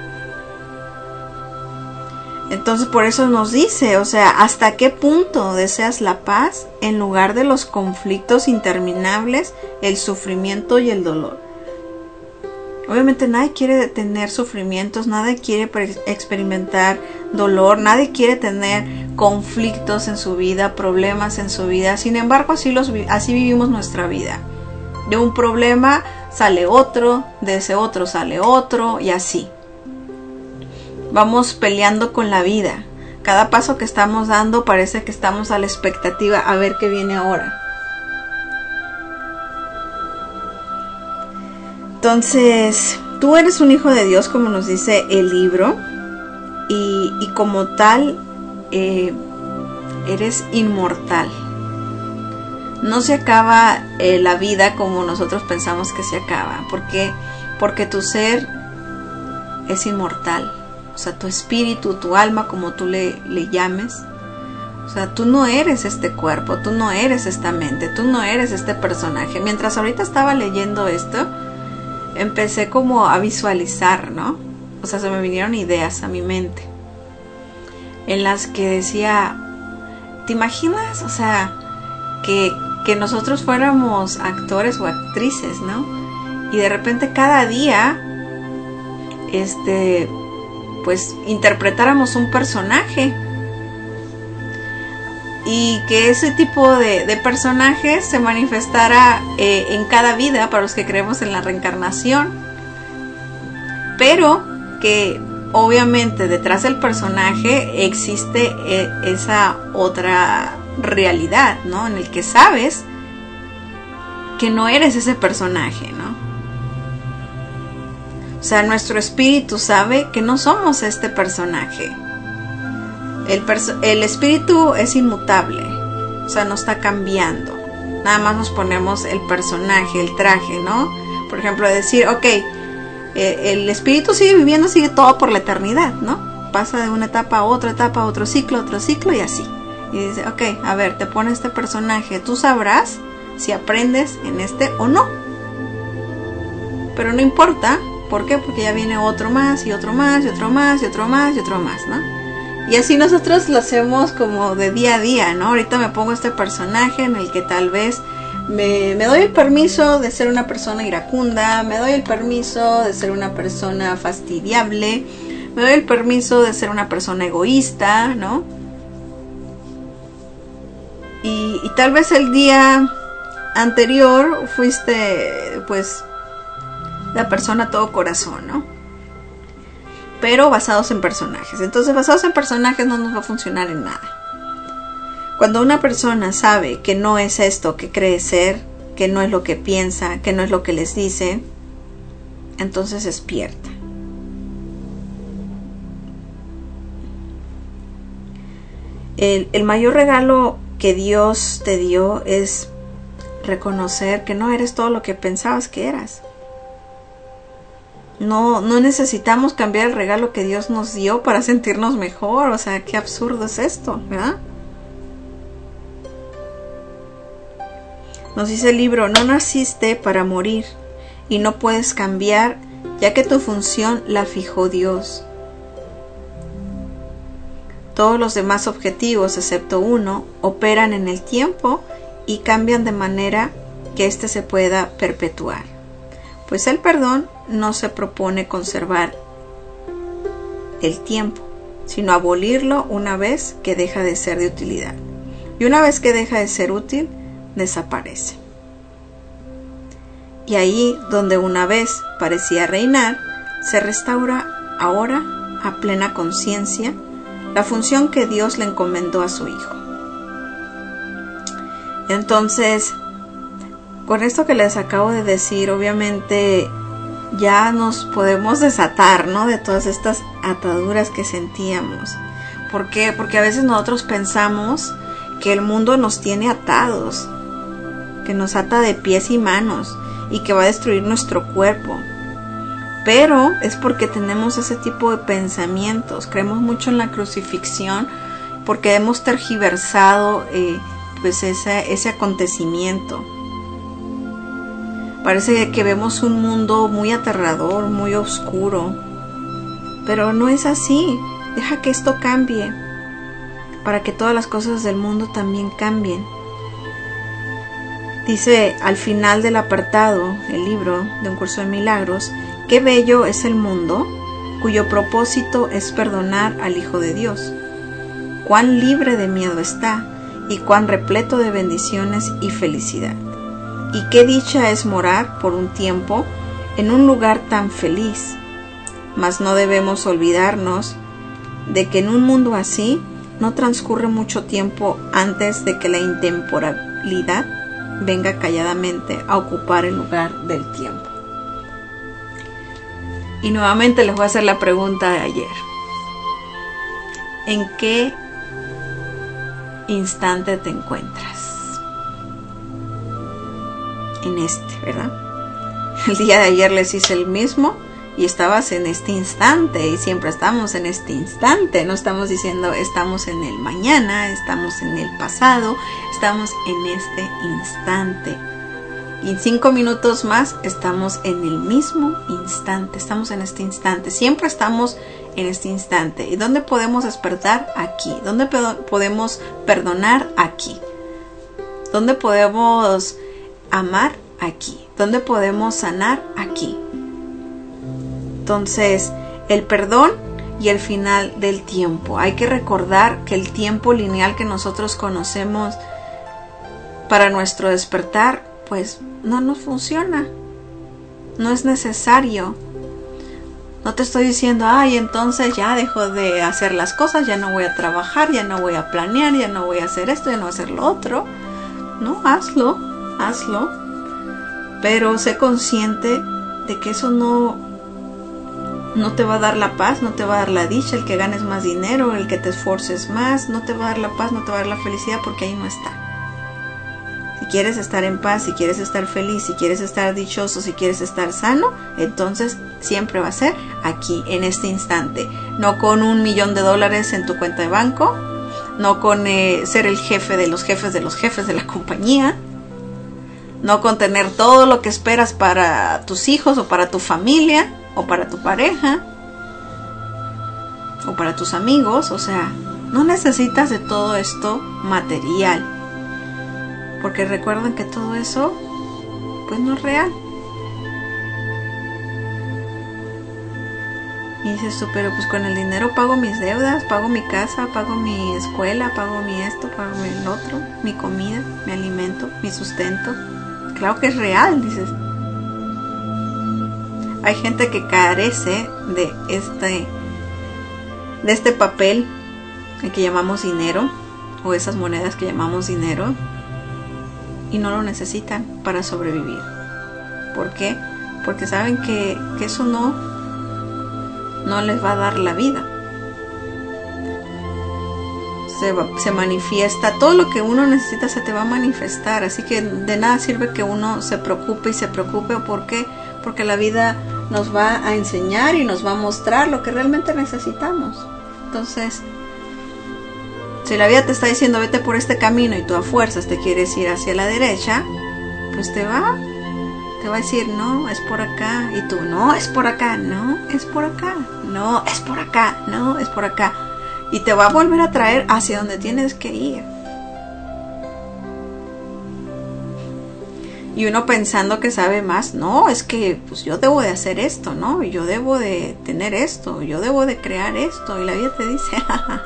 Entonces por eso nos dice, o sea, ¿hasta qué punto deseas la paz en lugar de los conflictos interminables, el sufrimiento y el dolor? Obviamente nadie quiere tener sufrimientos, nadie quiere experimentar dolor, nadie quiere tener conflictos en su vida, problemas en su vida. Sin embargo, así vivimos nuestra vida. De un problema sale otro, de ese otro sale otro, y así. Vamos peleando con la vida. Cada paso que estamos dando parece que estamos a la expectativa a ver qué viene ahora. Entonces, tú eres un hijo de Dios, como nos dice el libro, y como tal, eres inmortal. No se acaba la vida como nosotros pensamos que se acaba. ¿Por qué? Porque tu ser es inmortal. O sea, tu espíritu, tu alma, como tú le llames. O sea, tú no eres este cuerpo, tú no eres esta mente, tú no eres este personaje. Mientras ahorita estaba leyendo esto, empecé como a visualizar, ¿no? O sea, se me vinieron ideas a mi mente en las que decía, ¿te imaginas? O sea, que nosotros fuéramos actores o actrices, ¿no? Y de repente cada día, pues interpretáramos un personaje, y que ese tipo de personajes se manifestara en cada vida para los que creemos en la reencarnación, pero que obviamente detrás del personaje existe esa otra realidad, ¿no? En el que sabes que no eres ese personaje, ¿no? O sea, nuestro espíritu sabe que no somos este personaje. El espíritu es inmutable, o sea, no está cambiando. Nada más nos ponemos el personaje, el traje, ¿no? Por ejemplo, decir, ok, el espíritu sigue viviendo, sigue todo por la eternidad, ¿no? Pasa de una etapa a otro ciclo y así. Y dice, ok, a ver, te pone este personaje, tú sabrás si aprendes en este o no. Pero no importa, ¿por qué? Porque ya viene otro más, y otro más, y otro más, y otro más, y otro más, ¿no? Y así nosotros lo hacemos como de día a día, ¿no? Ahorita me pongo este personaje en el que tal vez me doy el permiso de ser una persona iracunda, me doy el permiso de ser una persona fastidiable, me doy el permiso de ser una persona egoísta, ¿no? Y tal vez el día anterior fuiste, pues, la persona todo corazón, ¿no? Pero basados en personajes. Entonces, basados en personajes no nos va a funcionar en nada. Cuando una persona sabe que no es esto que cree ser, que no es lo que piensa, que no es lo que les dice, entonces despierta. El mayor regalo que Dios te dio es reconocer que no eres todo lo que pensabas que eras. No necesitamos cambiar el regalo que Dios nos dio para sentirnos mejor. O sea, qué absurdo es esto, ¿verdad? Nos dice el libro: no naciste para morir y no puedes cambiar, ya que tu función la fijó Dios. Todos los demás objetivos, excepto uno, operan en el tiempo y cambian de manera que éste se pueda perpetuar. Pues el perdón no se propone conservar el tiempo, sino abolirlo una vez que deja de ser de utilidad. Y una vez que deja de ser útil, desaparece. Y ahí donde una vez parecía reinar, se restaura ahora a plena conciencia la función que Dios le encomendó a su Hijo. Entonces, con esto que les acabo de decir, obviamente ya nos podemos desatar, ¿no?, de todas estas ataduras que sentíamos. ¿Por qué? Porque a veces nosotros pensamos que el mundo nos tiene atados, que nos ata de pies y manos y que va a destruir nuestro cuerpo. Pero es porque tenemos ese tipo de pensamientos. Creemos mucho en la crucifixión porque hemos tergiversado pues ese acontecimiento. Parece que vemos un mundo muy aterrador, muy oscuro. Pero no es así. Deja que esto cambie, para que todas las cosas del mundo también cambien. Dice al final del apartado, el libro de Un Curso de Milagros: qué bello es el mundo cuyo propósito es perdonar al Hijo de Dios. Cuán libre de miedo está y cuán repleto de bendiciones y felicidad. Y qué dicha es morar por un tiempo en un lugar tan feliz. Mas no debemos olvidarnos de que en un mundo así no transcurre mucho tiempo antes de que la intemporalidad venga calladamente a ocupar el lugar del tiempo. Y nuevamente les voy a hacer la pregunta de ayer: ¿en qué instante te encuentras? En este, ¿verdad? El día de ayer les hice el mismo y estabas en este instante, y siempre estamos en este instante. No estamos diciendo estamos en el mañana, estamos en el pasado, estamos en este instante. Y en 5 minutos más estamos en el mismo instante, estamos en este instante, siempre estamos en este instante. ¿Y dónde podemos despertar? Aquí. ¿Dónde podemos perdonar? Aquí. ¿Dónde podemos amar? Aquí. ¿Dónde podemos sanar? Aquí. Entonces, el perdón y el final del tiempo. Hay que recordar que el tiempo lineal que nosotros conocemos para nuestro despertar, pues no nos funciona. No es necesario. No te estoy diciendo: ay, entonces ya dejo de hacer las cosas, ya no voy a trabajar, ya no voy a planear, ya no voy a hacer esto, ya no voy a hacer lo otro. No, hazlo. Pero sé consciente de que eso no te va a dar la paz, no te va a dar la dicha, el que ganes más dinero, el que te esfuerces más, no te va a dar la paz, no te va a dar la felicidad, porque ahí no está. Si quieres estar en paz, si quieres estar feliz, si quieres estar dichoso, si quieres estar sano, entonces siempre va a ser aquí, en este instante. No con $1,000,000 en tu cuenta de banco, no con ser el jefe de los jefes de la compañía, no con tener todo lo que esperas para tus hijos o para tu familia o para tu pareja, o para tus amigos. O sea, no necesitas de todo esto material, porque recuerden que todo eso pues no es real. Y dices tú, pero pues con el dinero pago mis deudas, pago mi casa, pago mi escuela, pago mi esto, pago mi el otro, mi comida, mi alimento, mi sustento. Claro que es real, dices. Hay gente que carece de este papel que llamamos dinero, o esas monedas que llamamos dinero, y no lo necesitan para sobrevivir. ¿Por qué? Porque saben que eso no les va a dar la vida. Se manifiesta, todo lo que uno necesita se te va a manifestar, así que de nada sirve que uno se preocupe y se preocupe. ¿Por qué? Porque la vida nos va a enseñar y nos va a mostrar lo que realmente necesitamos. Entonces, si la vida te está diciendo vete por este camino y tú a fuerzas te quieres ir hacia la derecha, pues te va a decir no, es por acá, y tú no, es por acá, no, es por acá, no, es por acá, no, es por acá, y te va a volver a traer hacia donde tienes que ir. Y uno pensando que sabe más, no, es que pues yo debo de hacer esto, ¿no? Yo debo de tener esto, yo debo de crear esto, y la vida te dice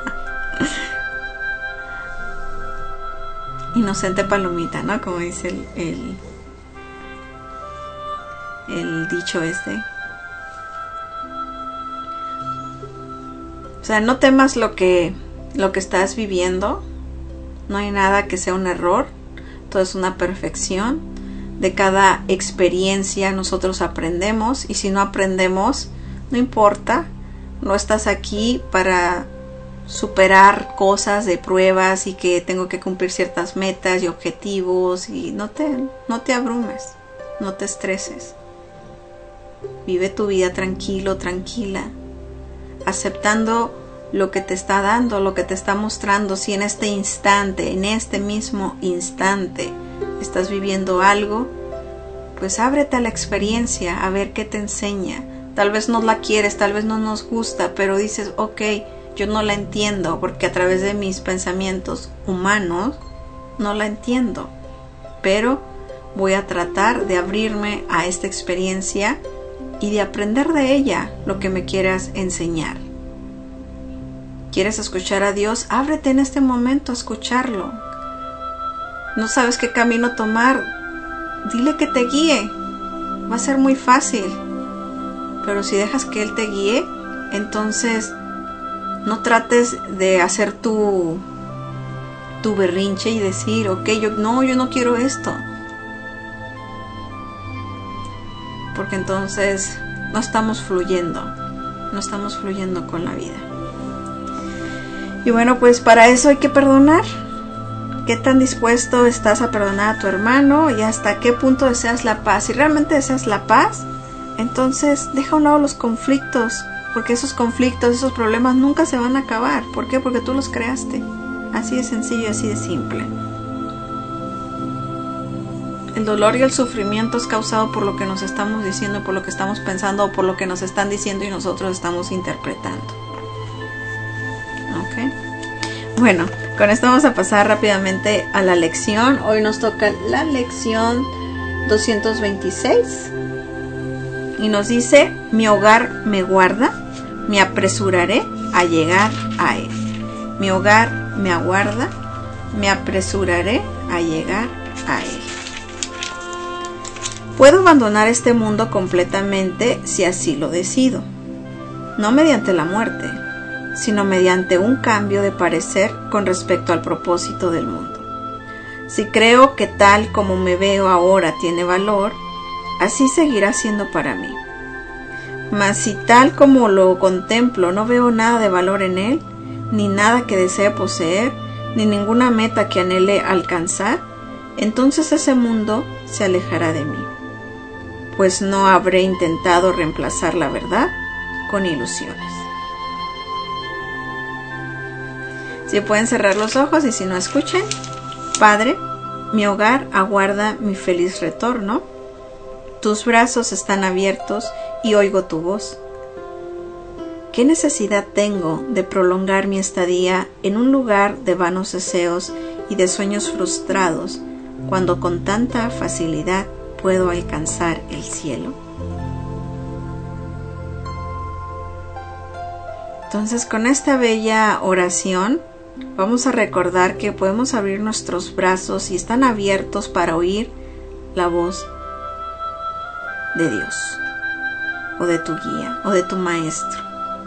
inocente palomita, ¿no? Como dice el dicho este. O sea, no temas lo que estás viviendo. No hay nada que sea un error. Todo es una perfección. De cada experiencia nosotros aprendemos, y si no aprendemos, no importa. No estás aquí para superar cosas de pruebas y que tengo que cumplir ciertas metas y objetivos, y no te abrumes, no te estreses. Vive tu vida tranquilo, tranquila, aceptando lo que te está dando, lo que te está mostrando. Si en este instante, en este mismo instante, estás viviendo algo, pues ábrete a la experiencia, a ver qué te enseña. Tal vez no la quieres, tal vez no nos gusta, pero dices, ok, yo no la entiendo, porque a través de mis pensamientos humanos no la entiendo, pero voy a tratar de abrirme a esta experiencia y de aprender de ella lo que me quieras enseñar. ¿Quieres escuchar a Dios? Ábrete en este momento a escucharlo. ¿No sabes qué camino tomar? Dile que te guíe. Va a ser muy fácil. Pero si dejas que Él te guíe, entonces no trates de hacer tu berrinche y decir, ok, yo no quiero esto. Porque entonces no estamos fluyendo con la vida. Y bueno, pues para eso hay que perdonar. ¿Qué tan dispuesto estás a perdonar a tu hermano? ¿Y hasta qué punto deseas la paz? Si realmente deseas la paz, entonces deja a un lado los conflictos, porque esos conflictos, esos problemas nunca se van a acabar. ¿Por qué? Porque tú los creaste. Así de sencillo y así de simple. El dolor y el sufrimiento es causado por lo que nos estamos diciendo, por lo que estamos pensando, o por lo que nos están diciendo y nosotros estamos interpretando. ¿Ok? Bueno, con esto vamos a pasar rápidamente a la lección. Hoy nos toca la lección 226. Y nos dice, mi hogar me guarda, me apresuraré a llegar a él. Mi hogar me aguarda, me apresuraré a llegar a él. Puedo abandonar este mundo completamente si así lo decido. No mediante la muerte, sino mediante un cambio de parecer con respecto al propósito del mundo. Si creo que tal como me veo ahora tiene valor, así seguirá siendo para mí. Mas si tal como lo contemplo no veo nada de valor en él, ni nada que desee poseer, ni ninguna meta que anhele alcanzar, entonces ese mundo se alejará de mí, pues no habré intentado reemplazar la verdad con ilusiones. Si pueden cerrar los ojos y si no, escuchen. Padre, mi hogar aguarda mi feliz retorno. Tus brazos están abiertos y oigo tu voz. ¿Qué necesidad tengo de prolongar mi estadía en un lugar de vanos deseos y de sueños frustrados, cuando con tanta facilidad puedo alcanzar el cielo? Entonces, con esta bella oración vamos a recordar que podemos abrir nuestros brazos y están abiertos para oír la voz de Dios, o de tu guía, o de tu maestro.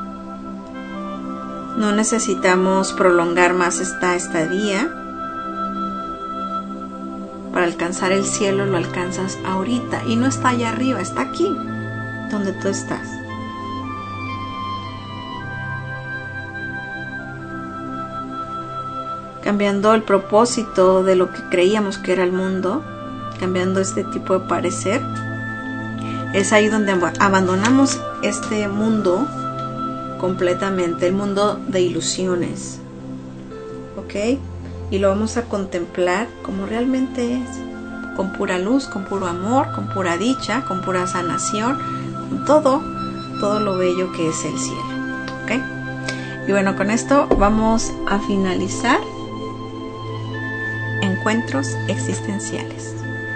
No necesitamos prolongar más esta estadía. Para alcanzar el cielo lo alcanzas ahorita, y no está allá arriba, está aquí, donde tú estás. Cambiando el propósito de lo que creíamos que era el mundo, cambiando este tipo de parecer, es ahí donde abandonamos este mundo completamente, el mundo de ilusiones, ¿ok? Y lo vamos a contemplar como realmente es, con pura luz, con puro amor, con pura dicha, con pura sanación, con todo lo bello que es el cielo, ¿ok? Y bueno, con esto vamos a finalizar Encuentros Existenciales.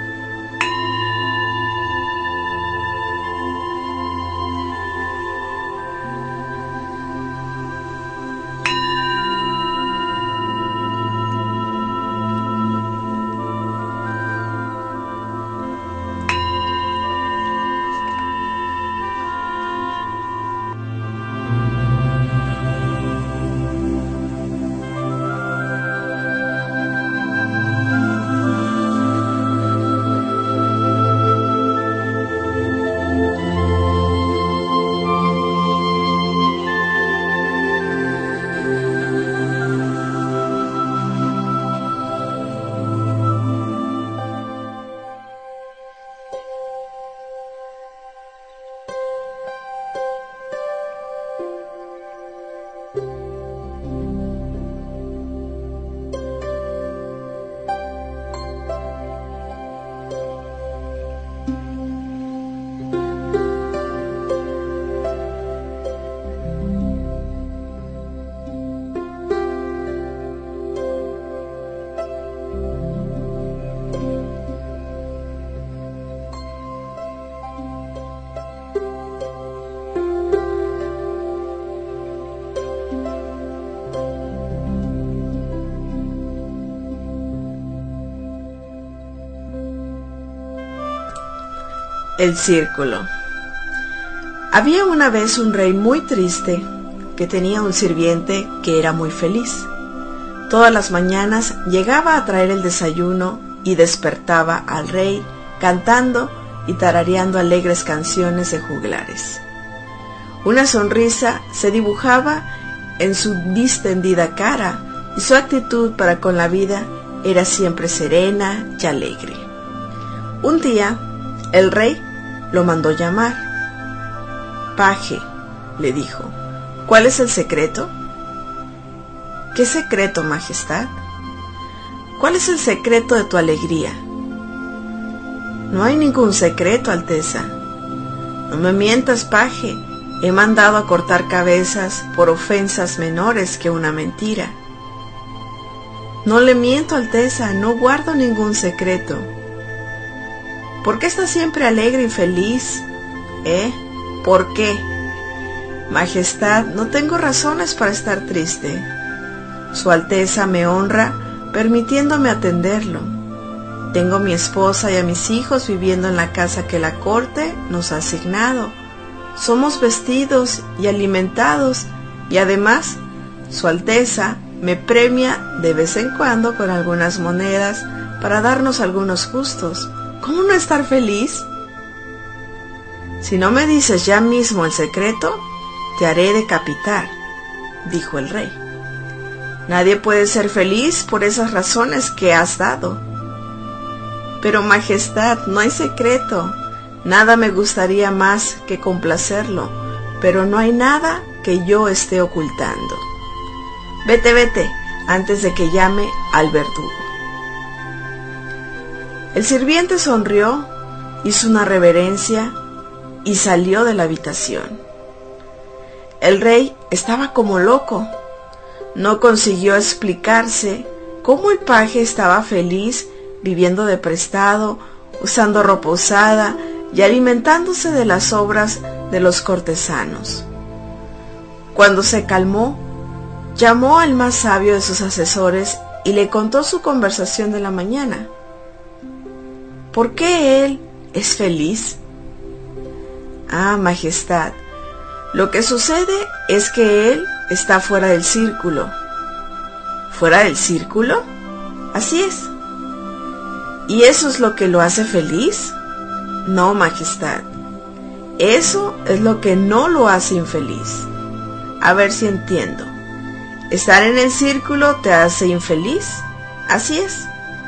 El círculo. Había una vez un rey muy triste que tenía un sirviente que era muy feliz. Todas las mañanas llegaba a traer el desayuno y despertaba al rey cantando y tarareando alegres canciones de juglares. Una sonrisa se dibujaba en su distendida cara y su actitud para con la vida era siempre serena y alegre. Un día, el rey lo mandó llamar. Paje, le dijo, ¿cuál es el secreto? ¿Qué secreto, majestad? ¿Cuál es el secreto de tu alegría? No hay ningún secreto, Alteza. No me mientas, paje. He mandado a cortar cabezas por ofensas menores que una mentira. No le miento, Alteza, no guardo ningún secreto. ¿Por qué estás siempre alegre y feliz? ¿Por qué? Majestad, no tengo razones para estar triste. Su Alteza me honra permitiéndome atenderlo. Tengo a mi esposa y a mis hijos viviendo en la casa que la corte nos ha asignado. Somos vestidos y alimentados y además Su Alteza me premia de vez en cuando con algunas monedas para darnos algunos gustos. ¿Cómo no estar feliz? Si no me dices ya mismo el secreto, te haré decapitar, dijo el rey. Nadie puede ser feliz por esas razones que has dado. Pero, majestad, no hay secreto. Nada me gustaría más que complacerlo, pero no hay nada que yo esté ocultando. Vete, vete, antes de que llame al verdugo. El sirviente sonrió, hizo una reverencia y salió de la habitación. El rey estaba como loco. No consiguió explicarse cómo el paje estaba feliz viviendo de prestado, usando ropa usada y alimentándose de las obras de los cortesanos. Cuando se calmó, llamó al más sabio de sus asesores y le contó su conversación de la mañana. ¿Por qué él es feliz? Ah, Majestad, lo que sucede es que él está fuera del círculo. ¿Fuera del círculo? Así es. ¿Y eso es lo que lo hace feliz? No, Majestad. Eso es lo que no lo hace infeliz. A ver si entiendo. ¿Estar en el círculo te hace infeliz? Así es.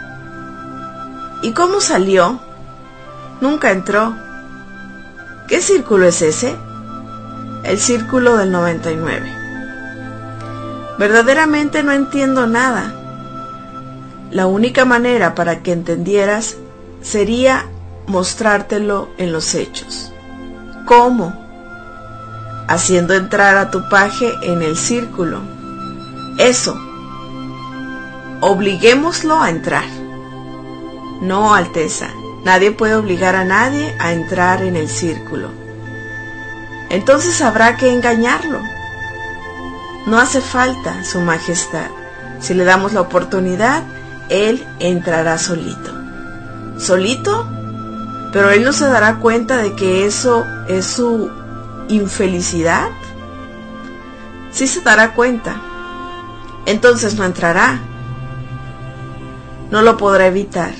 ¿Y cómo salió? Nunca entró. ¿Qué círculo es ese? El círculo del 99. Verdaderamente no entiendo nada. La única manera para que entendieras sería mostrártelo en los hechos. ¿Cómo? Haciendo entrar a tu paje en el círculo. Eso. Obliguémoslo a entrar. No, Alteza, nadie puede obligar a nadie a entrar en el círculo. Entonces habrá que engañarlo. No hace falta, Su Majestad. Si le damos la oportunidad, él entrará solito. ¿Solito? Pero él no se dará cuenta de que eso es su infelicidad. Sí se dará cuenta. Entonces no entrará. No lo podrá evitar.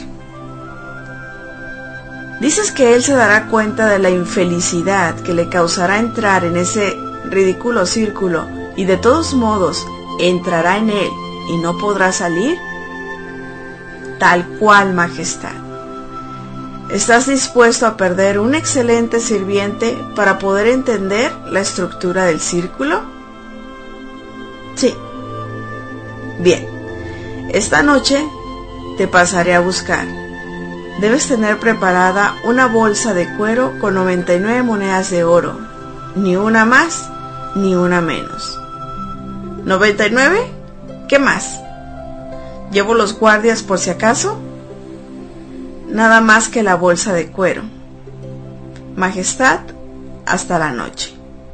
Dices que él se dará cuenta de la infelicidad que le causará entrar en ese ridículo círculo y de todos modos entrará en él y no podrá salir. Tal cual, Majestad. ¿Estás dispuesto a perder un excelente sirviente para poder entender la estructura del círculo? Sí. Bien. Esta noche te pasaré a buscar. Debes tener preparada una bolsa de cuero con 99 monedas de oro, ni una más ni una menos. ¿99? ¿Qué más? ¿Llevo los guardias por si acaso? Nada más que la bolsa de cuero. Majestad, hasta la noche.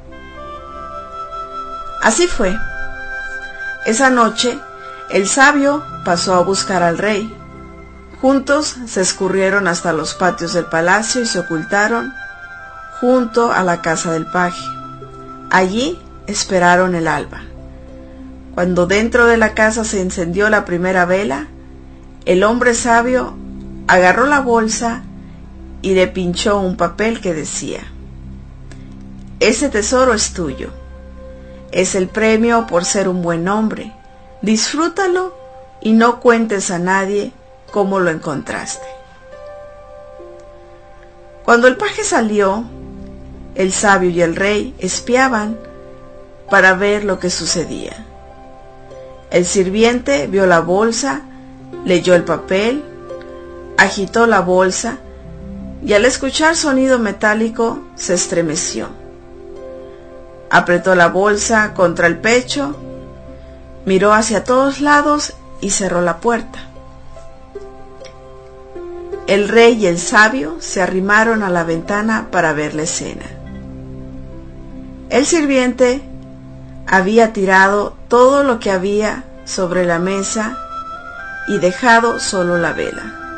Así fue. Esa noche, el sabio pasó a buscar al rey. Juntos se escurrieron hasta los patios del palacio y se ocultaron junto a la casa del paje. Allí esperaron el alba. Cuando dentro de la casa se encendió la primera vela, el hombre sabio agarró la bolsa y le pinchó un papel que decía: «Ese tesoro es tuyo. Es el premio por ser un buen hombre. Disfrútalo y no cuentes a nadie cómo lo encontraste». Cuando el paje salió, el sabio y el rey espiaban para ver lo que sucedía. El sirviente vio la bolsa, leyó el papel, agitó la bolsa y al escuchar sonido metálico se estremeció. Apretó la bolsa contra el pecho, miró hacia todos lados y cerró la puerta. El rey y el sabio se arrimaron a la ventana para ver la escena. El sirviente había tirado todo lo que había sobre la mesa y dejado solo la vela.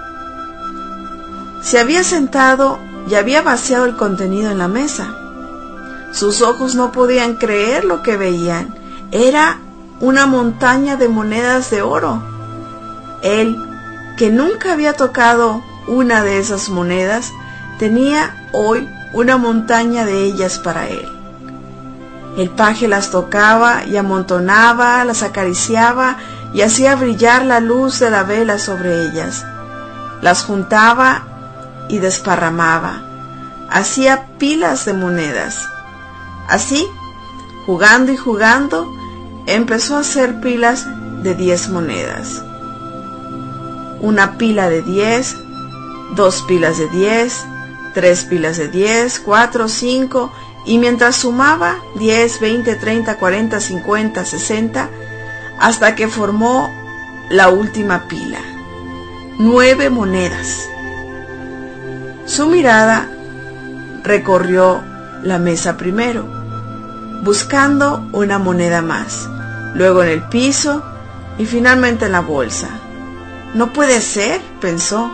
Se había sentado y había vaciado el contenido en la mesa. Sus ojos no podían creer lo que veían. Era una montaña de monedas de oro. Él, que nunca había tocado una de esas monedas, tenía hoy una montaña de ellas para él. El paje las tocaba y amontonaba, las acariciaba y hacía brillar la luz de la vela sobre ellas. Las juntaba y desparramaba. Hacía pilas de monedas. Así, jugando y jugando, empezó a hacer pilas de 10 monedas. Una pila de 10, 2 pilas de 10, 3 pilas de 10, 4, 5 y mientras sumaba 10, 20, 30, 40, 50, 60, hasta que formó la última pila. 9 monedas. Su mirada recorrió la mesa primero, buscando una moneda más, luego en el piso y finalmente en la bolsa. No puede ser, pensó.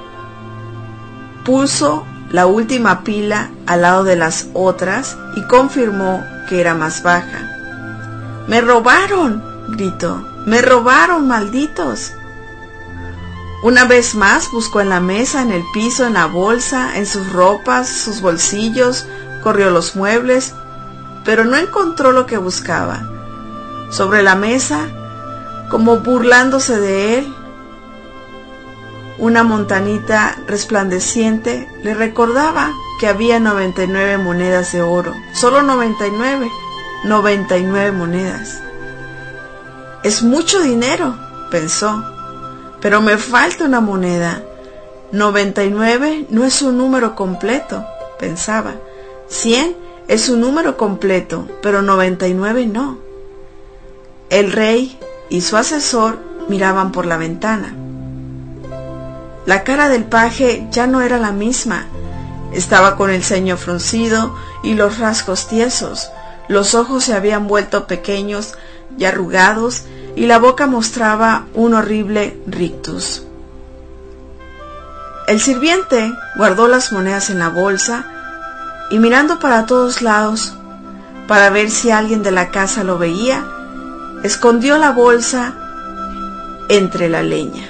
Puso la última pila al lado de las otras y confirmó que era más baja. ¡Me robaron!, gritó. ¡Me robaron, malditos! Una vez más buscó en la mesa, en el piso, en la bolsa, en sus ropas, sus bolsillos, corrió los muebles, pero no encontró lo que buscaba. Sobre la mesa, como burlándose de él, una montanita resplandeciente le recordaba que había 99 monedas de oro. Solo 99 monedas. Es mucho dinero, pensó, pero me falta una moneda. 99 no es un número completo, pensaba. 100 es un número completo, pero 99 no. El rey y su asesor miraban por la ventana. La cara del paje ya no era la misma. Estaba con el ceño fruncido y los rasgos tiesos. Los ojos se habían vuelto pequeños y arrugados, y la boca mostraba un horrible rictus. El sirviente guardó las monedas en la bolsa y, mirando para todos lados para ver si alguien de la casa lo veía, escondió la bolsa entre la leña.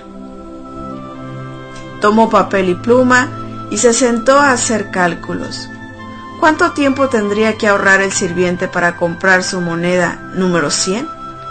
Tomó papel y pluma y se sentó a hacer cálculos. ¿Cuánto tiempo tendría que ahorrar el sirviente para comprar su moneda número 100?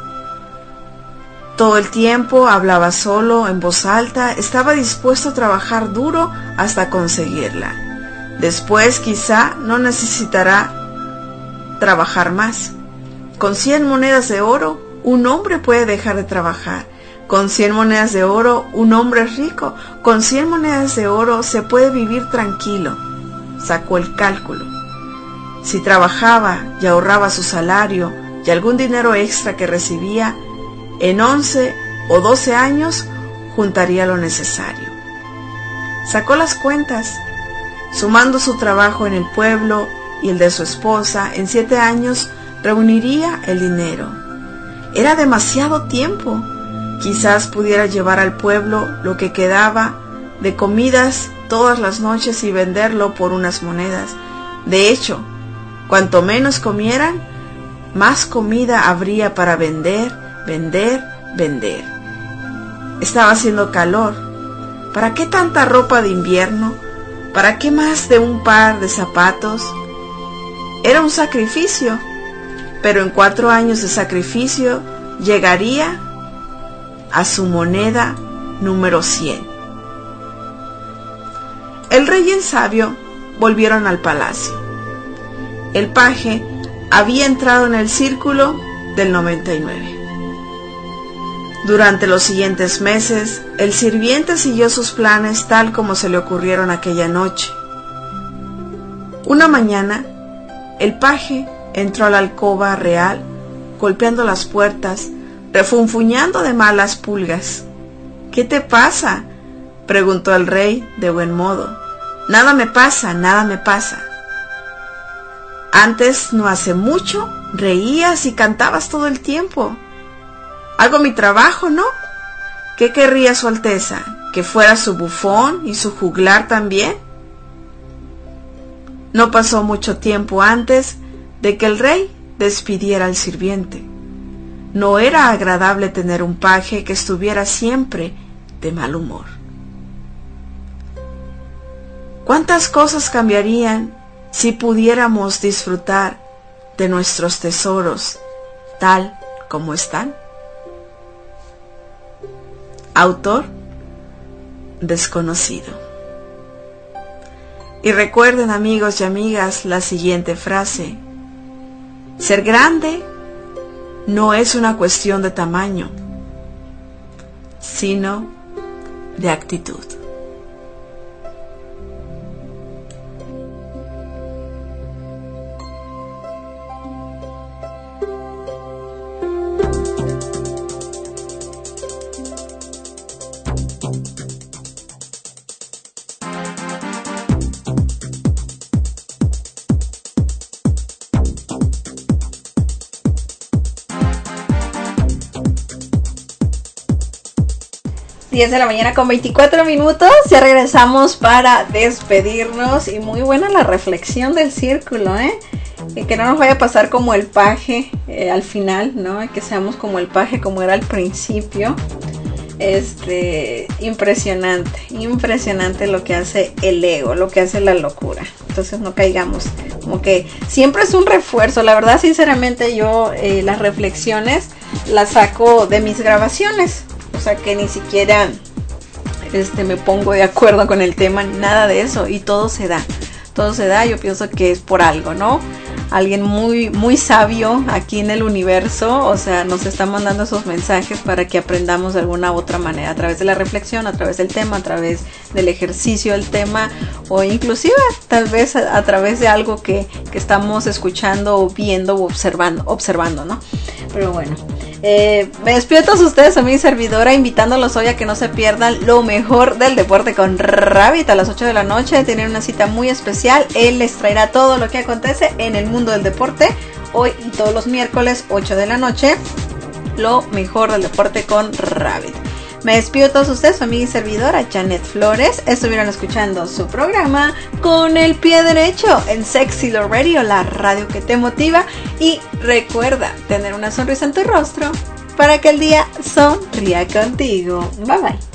Todo el tiempo hablaba solo, en voz alta, estaba dispuesto a trabajar duro hasta conseguirla. Después quizá no necesitará trabajar más. Con 100 monedas de oro, un hombre puede dejar de trabajar. Con 100 monedas de oro, un hombre es rico. Con 100 monedas de oro se puede vivir tranquilo. Sacó el cálculo. Si trabajaba y ahorraba su salario y algún dinero extra que recibía, en 11 o 12 años juntaría lo necesario. Sacó las cuentas. Sumando su trabajo en el pueblo y el de su esposa, en 7 años reuniría el dinero. Era demasiado tiempo. Quizás pudiera llevar al pueblo lo que quedaba de comidas todas las noches y venderlo por unas monedas. De hecho, cuanto menos comieran, más comida habría para vender. Estaba haciendo calor. ¿Para qué tanta ropa de invierno? ¿Para qué más de un par de zapatos? Era un sacrificio, pero en 4 años de sacrificio llegaría a su moneda número 100. El rey y el sabio volvieron al palacio. El paje había entrado en el círculo del 99. Durante los siguientes meses, el sirviente siguió sus planes tal como se le ocurrieron aquella noche. Una mañana, el paje entró a la alcoba real, golpeando las puertas, refunfuñando de malas pulgas. ¿Qué te pasa?, preguntó el rey de buen modo. Nada me pasa. Antes, no hace mucho, reías y cantabas todo el tiempo. Hago mi trabajo, ¿no? ¿Qué querría su Alteza? ¿Que fuera su bufón y su juglar también? No pasó mucho tiempo antes de que el rey despidiera al sirviente. No era agradable tener un paje que estuviera siempre de mal humor. ¿Cuántas cosas cambiarían si pudiéramos disfrutar de nuestros tesoros tal como están? Autor desconocido. Y recuerden, amigos y amigas, la siguiente frase: ser grande no es una cuestión de tamaño, sino de actitud. 10 de la mañana con 24 minutos. Ya regresamos para despedirnos. Y muy buena la reflexión del círculo, que no nos vaya a pasar como el paje al final, ¿no? Que seamos como el paje como era al principio. Impresionante lo que hace el ego, lo que hace la locura. Entonces no caigamos, como que siempre es un refuerzo. La verdad, sinceramente, yo las reflexiones las saco de mis grabaciones. O sea que ni siquiera me pongo de acuerdo con el tema, nada de eso. Y todo se da, yo pienso que es por algo, ¿no? Alguien muy, muy sabio aquí en el universo, o sea, nos está mandando esos mensajes para que aprendamos de alguna u otra manera, a través de la reflexión, a través del tema, a través del ejercicio del tema, o inclusive tal vez a través de algo que estamos escuchando o viendo o observando, ¿no? Pero bueno, me despido a todos ustedes, a mi servidora, invitándolos hoy a que no se pierdan lo mejor del deporte con Rabbit a las 8 de la noche. Tienen una cita muy especial. Él les traerá todo lo que acontece en el mundo del deporte hoy y todos los miércoles 8 de la noche. Lo mejor del deporte con Rabbit. Me despido a todos ustedes, su amiga y servidora Janet Flores. Estuvieron escuchando su programa Con el Pie Derecho en Sexy Love Radio, la radio que te motiva. Y recuerda tener una sonrisa en tu rostro para que el día sonría contigo. Bye bye.